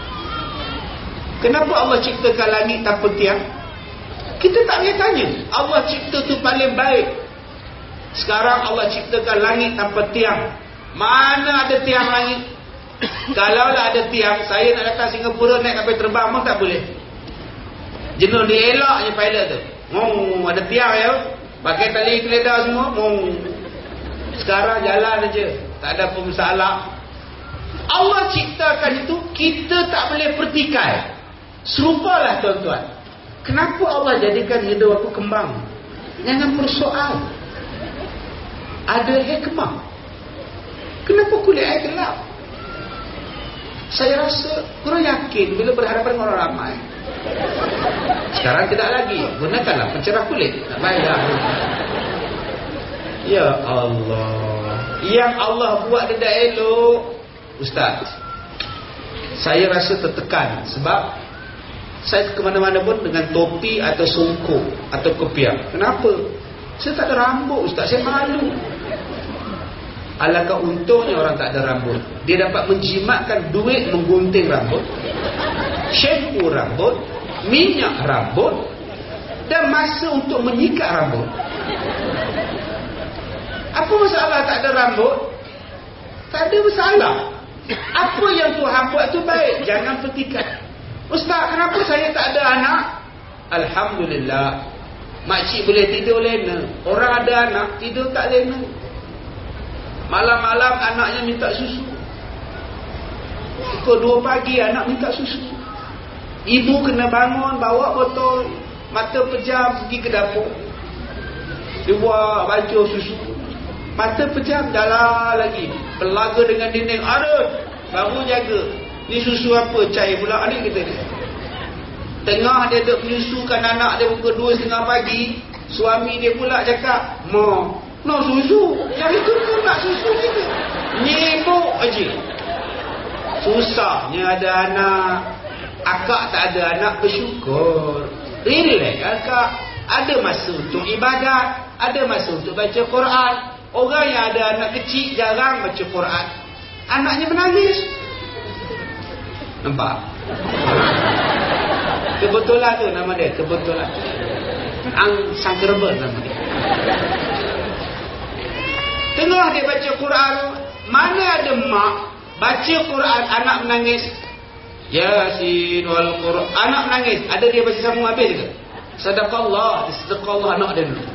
Speaker 2: Kenapa Allah ciptakan langit tanpa tiang? Kita tak boleh tanya. Allah cipta tu paling baik. Sekarang Allah ciptakan langit tanpa tiang. Mana ada tiang langit? Kalaulah ada tiang, saya nak datang Singapura naik kapal terbang pun tak boleh. Jenuh dia elaknya pilot tu. Oh, ada tiang ya. Pakai tali keledar semua. Oh. Sekarang jalan aja, tak ada pun masalah. Allah ciptakan itu, kita tak boleh pertikai. Serupalah tuan-tuan. Kenapa Allah jadikan hidup aku kembang? Jangan bersoal. Ada hikmah. Kenapa kulit air gelap? Saya rasa kurang yakin bila berhadapan dengan orang ramai. Sekarang tidak lagi. Gunakanlah pencerah kulit. Tak payah. Ya Allah. Yang Allah buat dia dah elok. Ustaz, saya rasa tertekan sebab saya ke mana-mana pun dengan topi atau songkok atau kopiah. Kenapa? Saya tak ada rambut, Ustaz, saya malu. Alangkah untungnya orang tak ada rambut. Dia dapat menjimatkan duit menggunting rambut, shampoo rambut, minyak rambut, dan masa untuk menyikat rambut. Apa masalah tak ada rambut? Tak ada masalah. Apa yang Tuhan buat tu baik, jangan petikan. Ustaz, kenapa saya tak ada anak? Alhamdulillah, makcik boleh tidur lena. Orang ada anak tidur tak lena. Malam-malam anaknya minta susu. Pukul dua pagi anak minta susu. Ibu kena bangun, bawa botol, mata pejam pergi ke dapur. Dia buat baju susu. Mata pejam, jalan lagi. Belaga dengan dinding. Ada, baru jaga. Ni susu apa? Cair pula ni kita ni. Tengah dia duk menyusukan anak dia pukul dua setengah pagi. Suami dia pula cakap, Ma, nak susu. Yang itu pun nak susu kita. Nyibuk aja. Susahnya ada anak. Akak tak ada anak, bersyukur. Relax akak. Ada masa untuk ibadat, ada masa untuk baca Quran. Orang yang ada anak kecil jarang baca Quran, anaknya menangis. Nampak? Kebetulan tu nama dia, kebetulan. Ang Sangkerbel nama dia. Tengah dia baca Quran, mana ada mak baca Quran anak menangis. Yasin wal Quran, anak menangis. Ada dia baca sambung habis ke? Sadaqallah, sadaqallah anak dia dulu.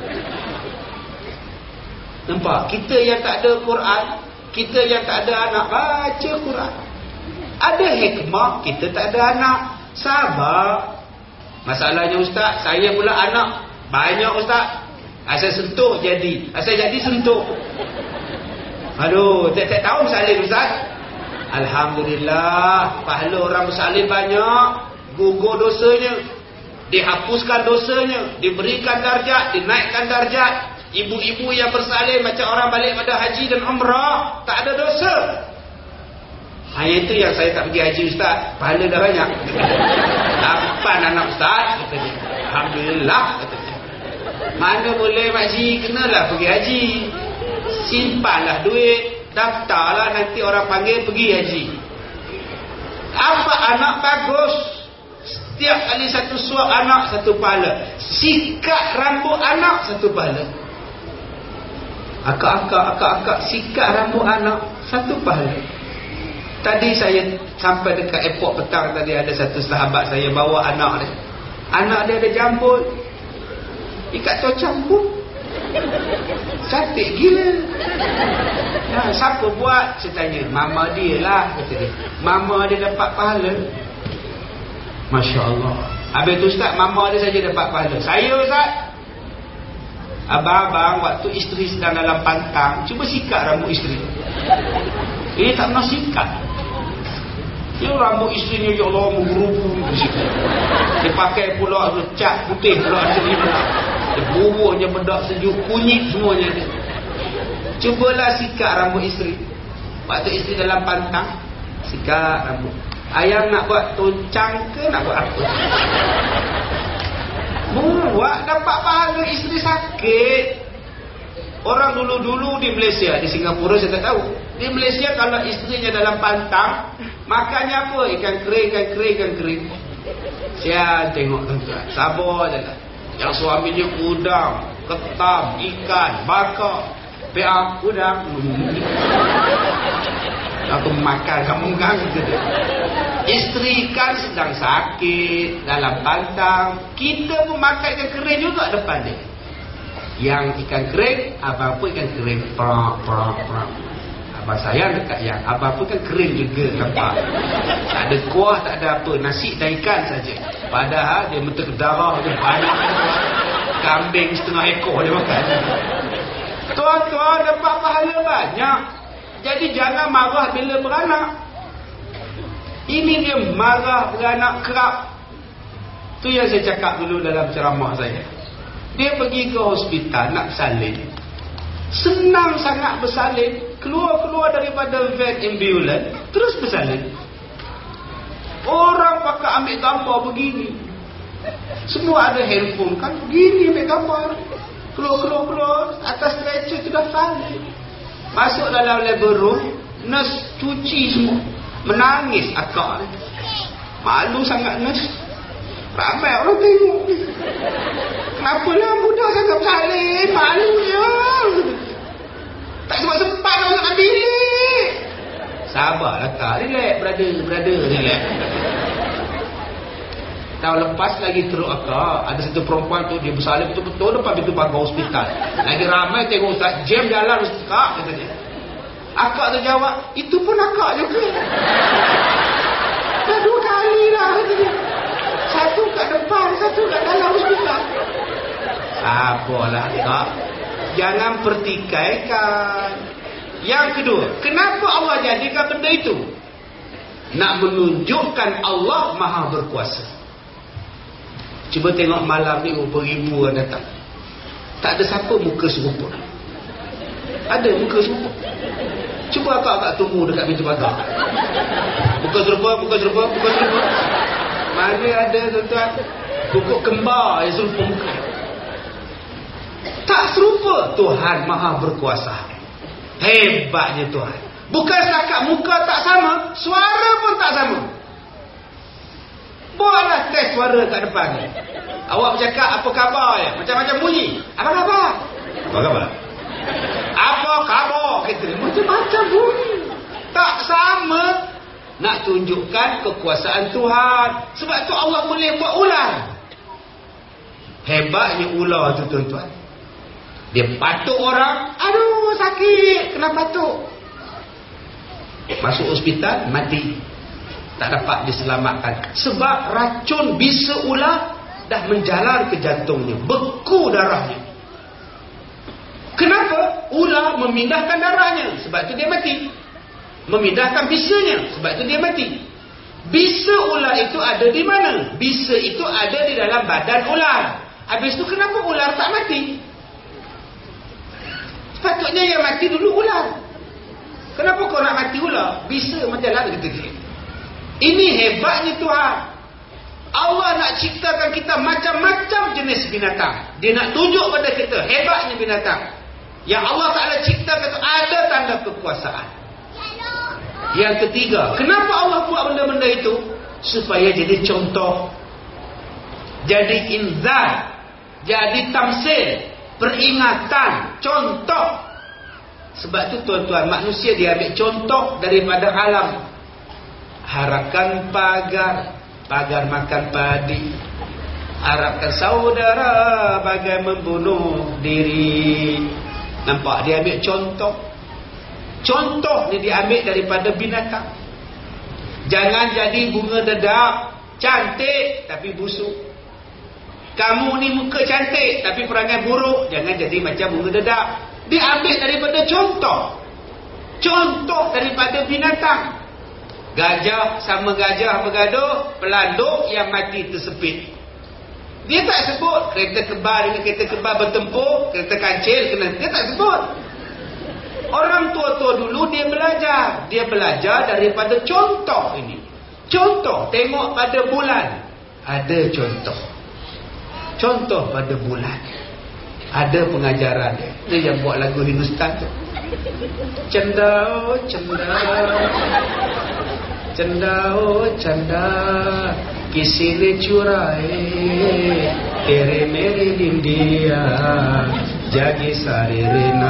Speaker 2: Nampak? Kita yang tak ada Quran, kita yang tak ada anak baca Quran. Ada hikmah, kita tak ada anak. Sabar. Masalahnya Ustaz, saya pula anak banyak Ustaz. Asal sentuh jadi, asal jadi sentuh. Aduh, tiap-tiap tahun bersalin Ustaz. Alhamdulillah, pahala orang bersalin banyak. Gugur dosanya, dihapuskan dosanya, diberikan darjat, dinaikkan darjat. Ibu-ibu yang bersalin macam orang balik pada haji dan umrah, tak ada dosa. Hanya itu yang saya tak pergi haji Ustaz, pahala dah banyak. Lapan anak Ustaz, katanya. Alhamdulillah, katanya. Mana boleh makcik, kenalah pergi haji. Simpanlah duit, daftarlah, nanti orang panggil pergi haji. Apa anak bagus, setiap kali satu suap anak satu pahala, sikat rambut anak satu pahala. Akak-akak, akak-akak sikat rambut anak satu pahala. Tadi saya sampai dekat airport petang tadi, ada satu sahabat saya bawa anak dia. Anak dia ada jambul, ikat cocok pun cantik gila. Nah, siapa buat? Saya tanya. Mama dia lah, kata dia. Mama dia dapat pahala. Masya Allah. Habis tu Ustaz, mama dia saja dapat pahala. Saya Ustaz, abang-abang waktu isteri sedang dalam pantang, cuba sikat rambut isteri. Ini tak pernah sikat. Dia rambut isterinya, ya Allah, menggerubu. Dia pakai pula cat putih pula isteri pula. Dia buruhnya bedak sejuk, kunyit semuanya dia. Cubalah sikat rambut isteri. Waktu isteri dalam pantang, sikat rambut. Ayang nak buat tuncang ke nak buat apa? Buat dapat pahala, isteri sakit. Orang dulu-dulu di Malaysia, di Singapura saya tak tahu. Di Malaysia kalau isterinya dalam pantang, makannya apa? Ikan kering, ikan kering, ikan kering. Saya tengok tuan-tuan, sabar je lah. Yang suaminya udang, ketam, ikan, bakar. Peak udang. Aku makan, kamu ganggu dia. Isteri kan sedang sakit dalam pantang, kita pun makan ikan kering juga depan dia. Yang ikan kering, apa-apa ikan kering, prak, prak, prak. Abang sayang dekat yang apa-apa kan kering juga, nampak. Tak ada kuah, tak ada apa, nasi dan ikan saja. Padahal dia mentek darah dia banyak. Kambing setengah ekor dia makan. Tuan-tuan dapat pahala banyak. Jadi jangan marah bila beranak. Ini dia marah beranak kerap. Tu yang saya cakap dulu dalam ceramah saya. Dia pergi ke hospital nak salin. Senang sangat bersalin, keluar-keluar daripada van ambulans, terus bersalin. Orang pakai ambil gambar begini. Semua ada handphone kan, begini ambil gambar. Keluar-keluar-keluar, atas stretcher tu dah salin. Masuk dalam labor room, nurse cuci semua. Menangis akak. Malu sangat nurse. Ramai orang tengok. Kenapa lah budak sangat bersalin? Malunya. Tak sempat-sempat nak masuk bilik. Sabarlah kak. Relax brother. Brother relax. Tahun lepas lagi teruk akak. Ada satu perempuan tu, dia bersalin betul-betul depan pintu pagar hospital. Lagi ramai tengok ustaz jam jalan ustaz katanya. Akak tu jawab, itu pun akak juga. Dah dua kali lah katanya. Satu kat depan, satu kat dalam hospital. Sabarlah kak. Jangan pertikaikan. Yang kedua, kenapa Allah jadikan benda itu? Nak menunjukkan Allah Maha Berkuasa. Cuba tengok malam ni ribu orang datang. Tak ada siapa muka serupa. Ada muka serupa. Cuba akak-akak tunggu dekat pintu pagar. Muka serupa, muka serupa, muka serupa. Mana ada tuan-tuan pokok kembar yang serupa muka. Tak serupa. Tuhan Maha Berkuasa. Hebatnya Tuhan. Bukan setakat muka tak sama, suara pun tak sama. Buatlah test suara kat depan ni. Awak bercakap apa khabar ya? Macam-macam bunyi. Apa khabar? Apa khabar? Apa khabar? Kita macam-macam bunyi. Tak sama. Nak tunjukkan kekuasaan Tuhan. Sebab tu Allah boleh buat ular. Hebatnya ular tu tuan-tuan. Dia patuk orang. Aduh sakit. Kena patuk. Masuk hospital mati. Tak dapat diselamatkan. Sebab racun bisa ular dah menjalar ke jantungnya. Beku darahnya. Kenapa? Ular memindahkan darahnya. Sebab tu dia mati. Memindahkan bisanya. Sebab tu dia mati. Bisa ular itu ada di mana? Bisa itu ada di dalam badan ular. Habis tu kenapa ular tak mati? Sepatutnya yang mati dulu ular. Kenapa kau nak mati ular? Bisa macam mana kita? Ini hebatnya Tuhan. Allah nak ciptakan kita macam-macam jenis binatang. Dia nak tunjuk pada kita hebatnya binatang. Yang Allah Ta'ala ciptakan itu ada tanda kekuasaan. Yang ketiga, kenapa Allah buat benda-benda itu? Supaya jadi contoh, jadi inzar, jadi tamsil, peringatan, contoh. Sebab tu tuan-tuan, manusia dia ambil contoh daripada alam. Harapkan pagar, pagar makan padi. Harapkan saudara, bagai membunuh diri. Nampak? Dia ambil contoh. Contoh ni diambil daripada binatang. Jangan jadi bunga dedak, cantik tapi busuk. Kamu ni muka cantik tapi perangai buruk, jangan jadi macam bunga dedak. Diambil daripada contoh. Contoh daripada binatang. Gajah sama gajah bergaduh, pelanduk yang mati tersepit. Dia tak sebut kereta kebal dengan kereta kebal bertempur, kereta kancil kena, dia tak sebut. Orang tua-tua dulu dia belajar, dia belajar daripada contoh ini. Contoh, tengok pada bulan, ada contoh. Contoh pada bulan, ada pengajaran dia. Dia yang buat lagu Hindustan tu. Canda, oh canda, चंदा ओ चंदा किसी ने चुराए तेरे मेरे निंदिया जागे सारे रेना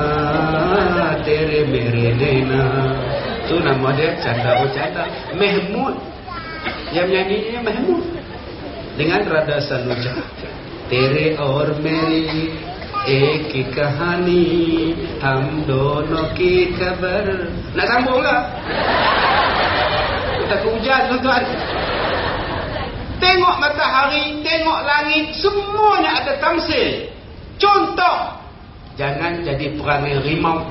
Speaker 2: तेरे मेरे लेना. Tu nama dia Canda o Canda. Mahmud yang nyanyinya Mahmud dengan Radha Saluja. Tere aur meri ek hi kahani hum dono ki khabar. Nak sambung tak? Tak hujan tuan-tuan. Tengok matahari, tengok langit, semuanya ada tamsil. Contoh. Jangan jadi perangai rimau.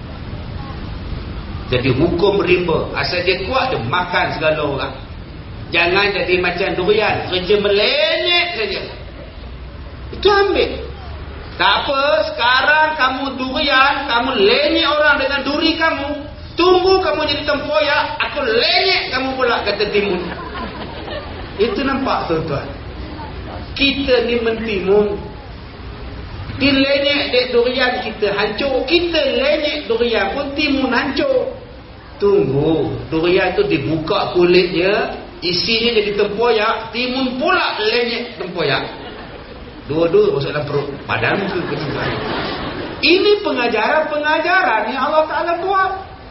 Speaker 2: Jadi hukum rimba. Asal dia kuat dia makan segala orang. Jangan jadi macam durian, kerja melenyek saja. Itu ambil. Tak apa, sekarang kamu durian, kamu lenyek orang dengan duri kamu. Tunggu kamu jadi tempoyak, aku lenyek kamu pula, kata timun. Itu nampak tuan-tuan. Kita ni mentimun. Dilenyek dek durian kita hancur. Kita lenyek durian pun timun hancur. Tunggu, durian tu dibuka kulitnya, isinya jadi tempoyak, timun pula lenyek tempoyak. Dua-dua masuk dalam perut badan ke kedua. Ini pengajaran-pengajaran yang Allah Ta'ala buat.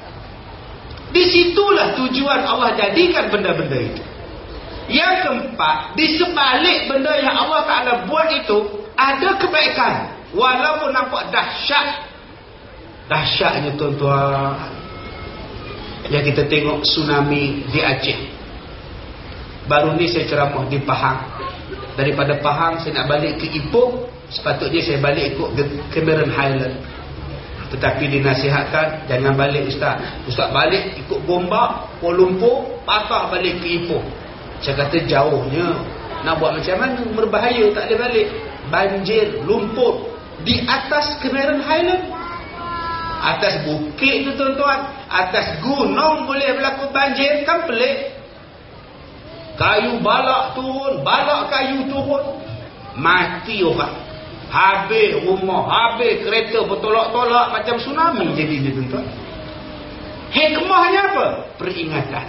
Speaker 2: Disitulah tujuan Allah jadikan benda-benda itu. Yang keempat, di sebalik benda yang Allah Ta'ala buat itu ada kebaikan. Walaupun nampak dahsyat. Dahsyatnya tuan-tuan, yang kita tengok tsunami di Aceh. Baru ni saya ceramah di Pahang. Daripada Pahang saya nak balik ke Ipoh, sepatutnya saya balik ikut Cameron Highland. Tetapi dinasihatkan, jangan balik Ustaz. Ustaz balik ikut Gombak, Kuala Lumpur, patah balik ke Ipoh. Saya kata jauhnya, nak buat macam mana? Berbahaya, tak boleh balik. Banjir, lumpur di atas Cameron Highland. Atas bukit tu tuan-tuan, atas gunung boleh berlaku banjir, kan pelik. Kayu balak turun, balak kayu turun, mati orang. Habis rumah, habis kereta bertolak-tolak, macam tsunami jadinya tuan-tuan. Hikmahnya apa? Peringatan.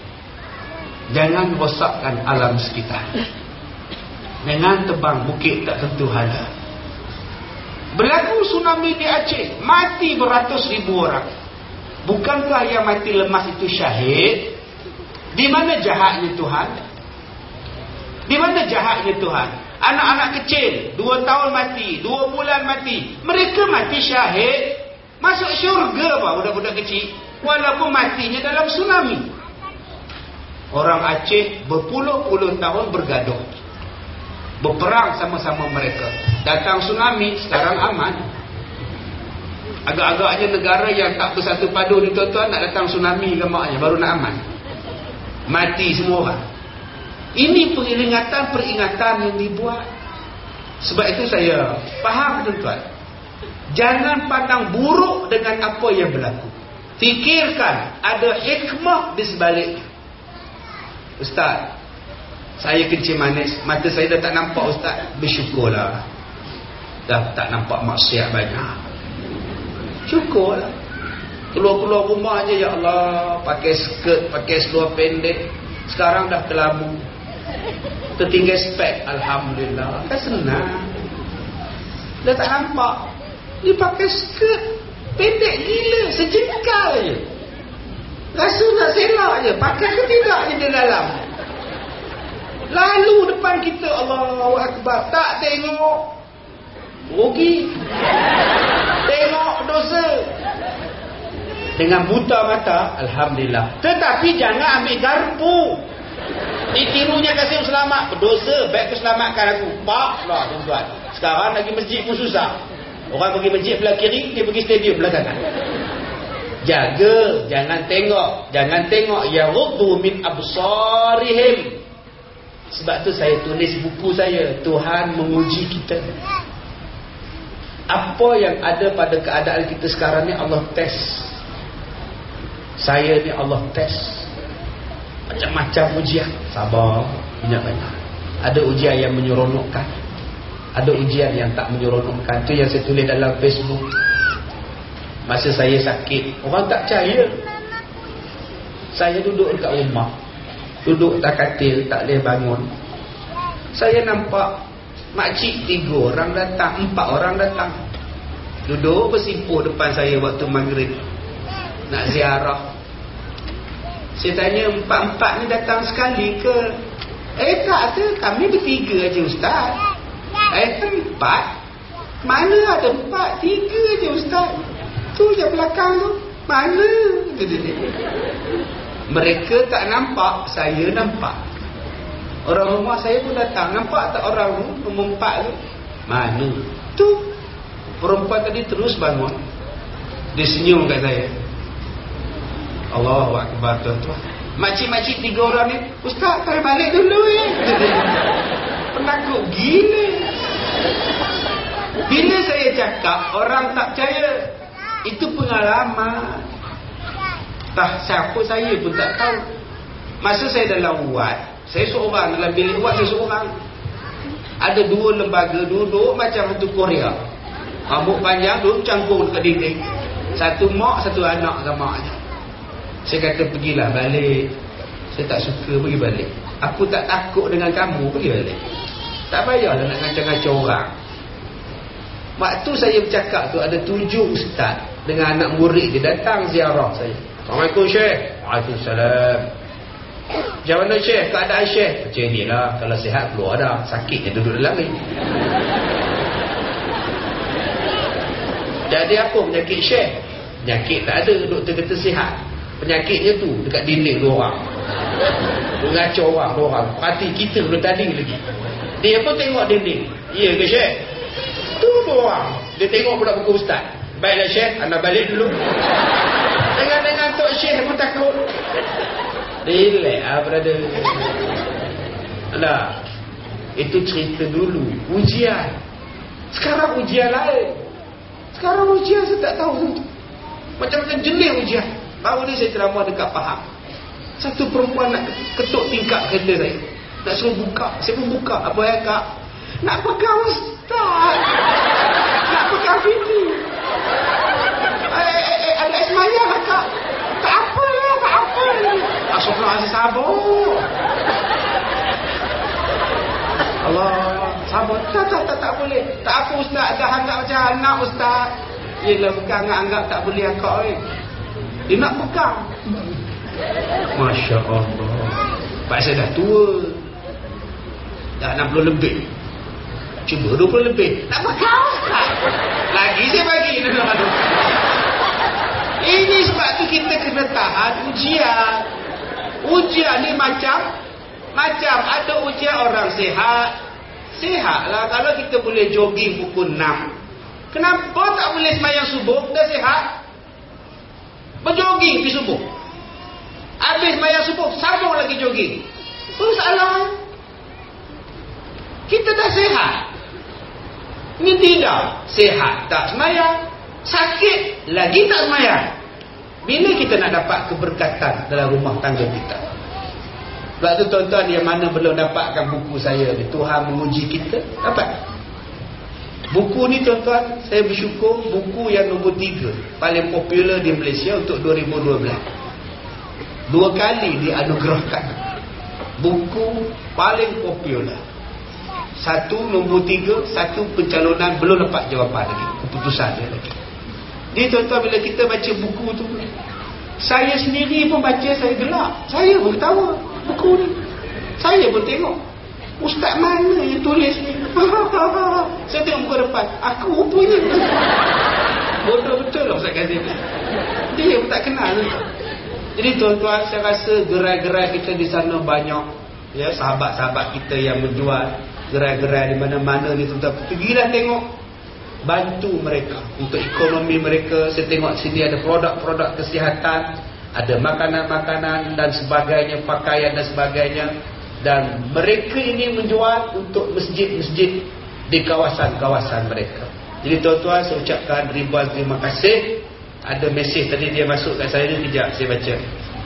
Speaker 2: Jangan rosakkan alam sekitar. Jangan tebang bukit tak tentu hala. Berlaku tsunami di Aceh, mati beratus ribu orang. Bukankah yang mati lemas itu syahid? Di mana jahatnya Tuhan? Di mana jahatnya Tuhan? Anak-anak kecil, dua tahun mati, dua bulan mati. Mereka mati syahid. Masuk syurga apa budak-budak kecil? Walaupun matinya dalam tsunami. Orang Aceh berpuluh-puluh tahun bergaduh, berperang sama-sama mereka. Datang tsunami, sekarang aman. Agak-agaknya negara yang tak bersatu padu ni tuan-tuan, nak datang tsunami ke maknya, baru nak aman. Mati semua orang. Ini peringatan-peringatan yang dibuat. Sebab itu saya faham tuan-tuan, jangan pandang buruk dengan apa yang berlaku. Fikirkan ada hikmah di sebaliknya. Ustaz, saya kencing manis, mata saya dah tak nampak Ustaz. Bersyukurlah, dah tak nampak maksiat banyak. Syukurlah. Keluar-keluar rumah aja, ya Allah, pakai skirt, pakai seluar pendek. Sekarang dah kelabu, tertinggal spek, alhamdulillah. Kan senang. Dah tak nampak. Dia pakai skirt pendek gila, sejengkal je. Rasa nak selak je, pakai ke tidak je di dalam. Lalu depan kita, Allahu Akbar, tak tengok, rugi. Tengok dosa. Dengan buta mata, alhamdulillah. Tetapi jangan ambil garpu. Ditirunya kasih selamat, berdosa, baik keselamatkan aku. Pak lah tuan-tuan. Sekarang lagi masjid pun susah. Orang pergi masjid belah kiri, dia pergi stadium belah kanan. Jaga, jangan tengok, jangan tengok. Yaghuddu min absarihim. Sebab tu saya tulis buku saya, Tuhan menguji kita. Apa yang ada pada keadaan kita sekarang ni Allah test. Saya ni Allah test. Macam-macam ujian. Sabar, banyak-banyak. Ada ujian yang menyeronokkan, ada ujian yang tak menyeronokkan. Itu yang saya tulis dalam Facebook. Masa saya sakit, orang tak percaya. Saya duduk dekat rumah, duduk tak katil, tak boleh bangun. Saya nampak makcik tiga orang datang, empat orang datang, duduk bersimpuh depan saya waktu maghrib, nak ziarah. Saya tanya, empat-empat ni datang sekali ke? Eh tak ada, kami bertiga aja Ustaz. Eh empat? Mana ada empat? Tiga je Ustaz. Tu yang belakang tu, mana? Mereka tak nampak, saya nampak. Orang rumah saya pun datang, nampak tak orang tu, nombor empat tu? Mana? Tu perempuan tadi terus bangun, dia senyum kat saya. Allahu Akbar tuan-tuan. Makcik-makcik tiga orang ni, Ustaz saya balik dulu ya. Penakut gila. Bila saya cakap, orang tak percaya. Itu pengalaman. Tak, siapa saya pun tak tahu. Masa saya dalam wad, saya seorang dalam bilik wad, saya seorang. Ada dua lembaga duduk macam satu Korea. Rambut panjang duduk cangkung dekat dinding. Satu mak, satu anak dengan maknya. Saya kata pergilah balik. Saya tak suka, pergi balik. Aku tak takut dengan kamu, pergi balik. Tak payahlah nak ngacau-ngacau orang. Waktu saya bercakap tu, ada tujuh ustaz dengan anak murid dia datang ziarah saya. Assalamualaikum Syekh. Waalaikumsalam. Macam mana Syekh? Keadaan Syekh? Macam ni lah. Kalau sihat keluar dah. Sakit je duduk dalam ni. Jadi apa penyakit Syekh? Penyakit tak ada. Doktor kata sihat. Penyakitnya tu dekat dinding dua orang. Mengacau orang dua orang. Parti kita belum tadi lagi. Dia pun tengok dinding. Ya ke Syekh? Tu dua orang. Dia tengok pula buku ustaz. Baiklah Syekh, anda balik dulu. Dengan-dengan Tok Syekh pun takut. Relax lah brother. Alah, itu cerita dulu. Ujian. Sekarang ujian lain. Sekarang ujian saya tak tahu. Macam-macam jenis ujian. Baru ni saya ceramah dekat Pahang. Satu perempuan nak ketuk tingkap kereta saya. Nak suruh buka. Saya pun buka. Apa ya kak? Nak pegang ustaz. Nak pegang bini. Eh, eh, eh, ada Ismaya lah kak. Tak apa lah, tak apa. Astagfirullahaladzim, sabar. Allah, sabar. Tak, tak, tak, tak boleh. Tak apa ustaz, dah anggap macam anak ustaz. Yelah, bukan anggap-anggap tak boleh akak eh. Dia nak pegang. Masya Allah. Pak saya dah tua. Dah enam puluh lebih. Cuba dua puluh lebih. Nak pegang ustaz. Lagi saya bagi. Ini sebab tu kita kena tahan ujian. Ujian ni macam Macam ada ujian orang sihat. Sihatlah kalau kita boleh jogging pukul enam. Kenapa tak boleh sembahyang subuh? Dah sihat. Berjogging pergi subuh. Habis sembahyang subuh, sambung lagi jogging. Apa salah? Kita dah sihat. Ini tidak. Sihat tak sembahyang. Sakit lagi tak sembahyang. Bila kita nak dapat keberkatan dalam rumah tangga kita? Sebab tu tuan-tuan yang mana belum dapatkan buku saya ni, Tuhan menguji kita, dapat. Buku ni tuan-tuan, saya bersyukur buku yang nombor tiga paling popular di Malaysia untuk dua ribu dua belas. Dua kali dianugerahkan buku paling popular. Satu nombor tiga, satu pencalonan belum dapat jawapan lagi, keputusan dia lagi. Jadi tuan-tuan, bila kita baca buku tu, saya sendiri pun baca, saya gelak. Saya pun ketawa buku ni. Saya pun tengok, ustaz mana yang tulis ni? Saya tengok buku depan, aku punya. Bodoh betul lah Ustaz Kazim. Dia pun tak kenal. Jadi tuan-tuan, saya rasa gerai-gerai kita di sana banyak, ya, sahabat-sahabat kita yang menjual gerai-gerai di mana-mana ni tuan-tuan. Pergilah tengok, bantu mereka untuk ekonomi mereka. Saya tengok sini ada produk-produk kesihatan, ada makanan-makanan dan sebagainya, pakaian dan sebagainya. Dan mereka ini menjual untuk masjid-masjid di kawasan-kawasan mereka. Jadi tuan-tuan, saya ucapkan ribuan terima kasih. Ada mesej tadi dia masuk kat saya ni, kejap saya baca.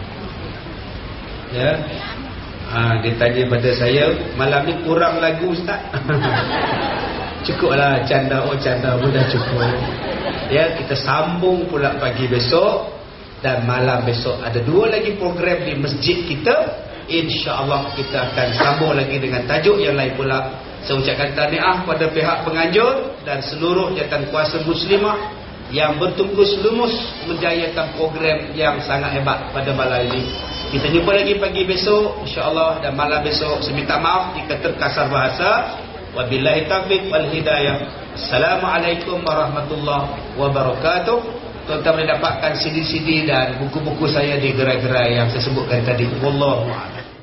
Speaker 2: Ya. Ha, dia tanya pada saya, malam ni kurang lagu ustaz. Cukuplah canda, oh canda pun dah cukup. Ya, kita sambung pula pagi besok dan malam besok ada dua lagi program di masjid kita. InsyaAllah kita akan sambung lagi dengan tajuk yang lain pula. Saya ucapkan tahniah kepada pihak penganjur dan seluruh jawatan kuasa muslimah yang bertungkus lumus menjayakan program yang sangat hebat pada malam ini. Kita jumpa lagi pagi besok insyaAllah, dan malam besok saya minta maaf jika terkasar bahasa. Wabillahi taufiq wal hidayah. Assalamualaikum warahmatullahi wabarakatuh. Tuan-tuan boleh dapatkan C D-C D dan buku-buku saya di gerai-gerai yang saya sebutkan tadi. Wallahu a'lam.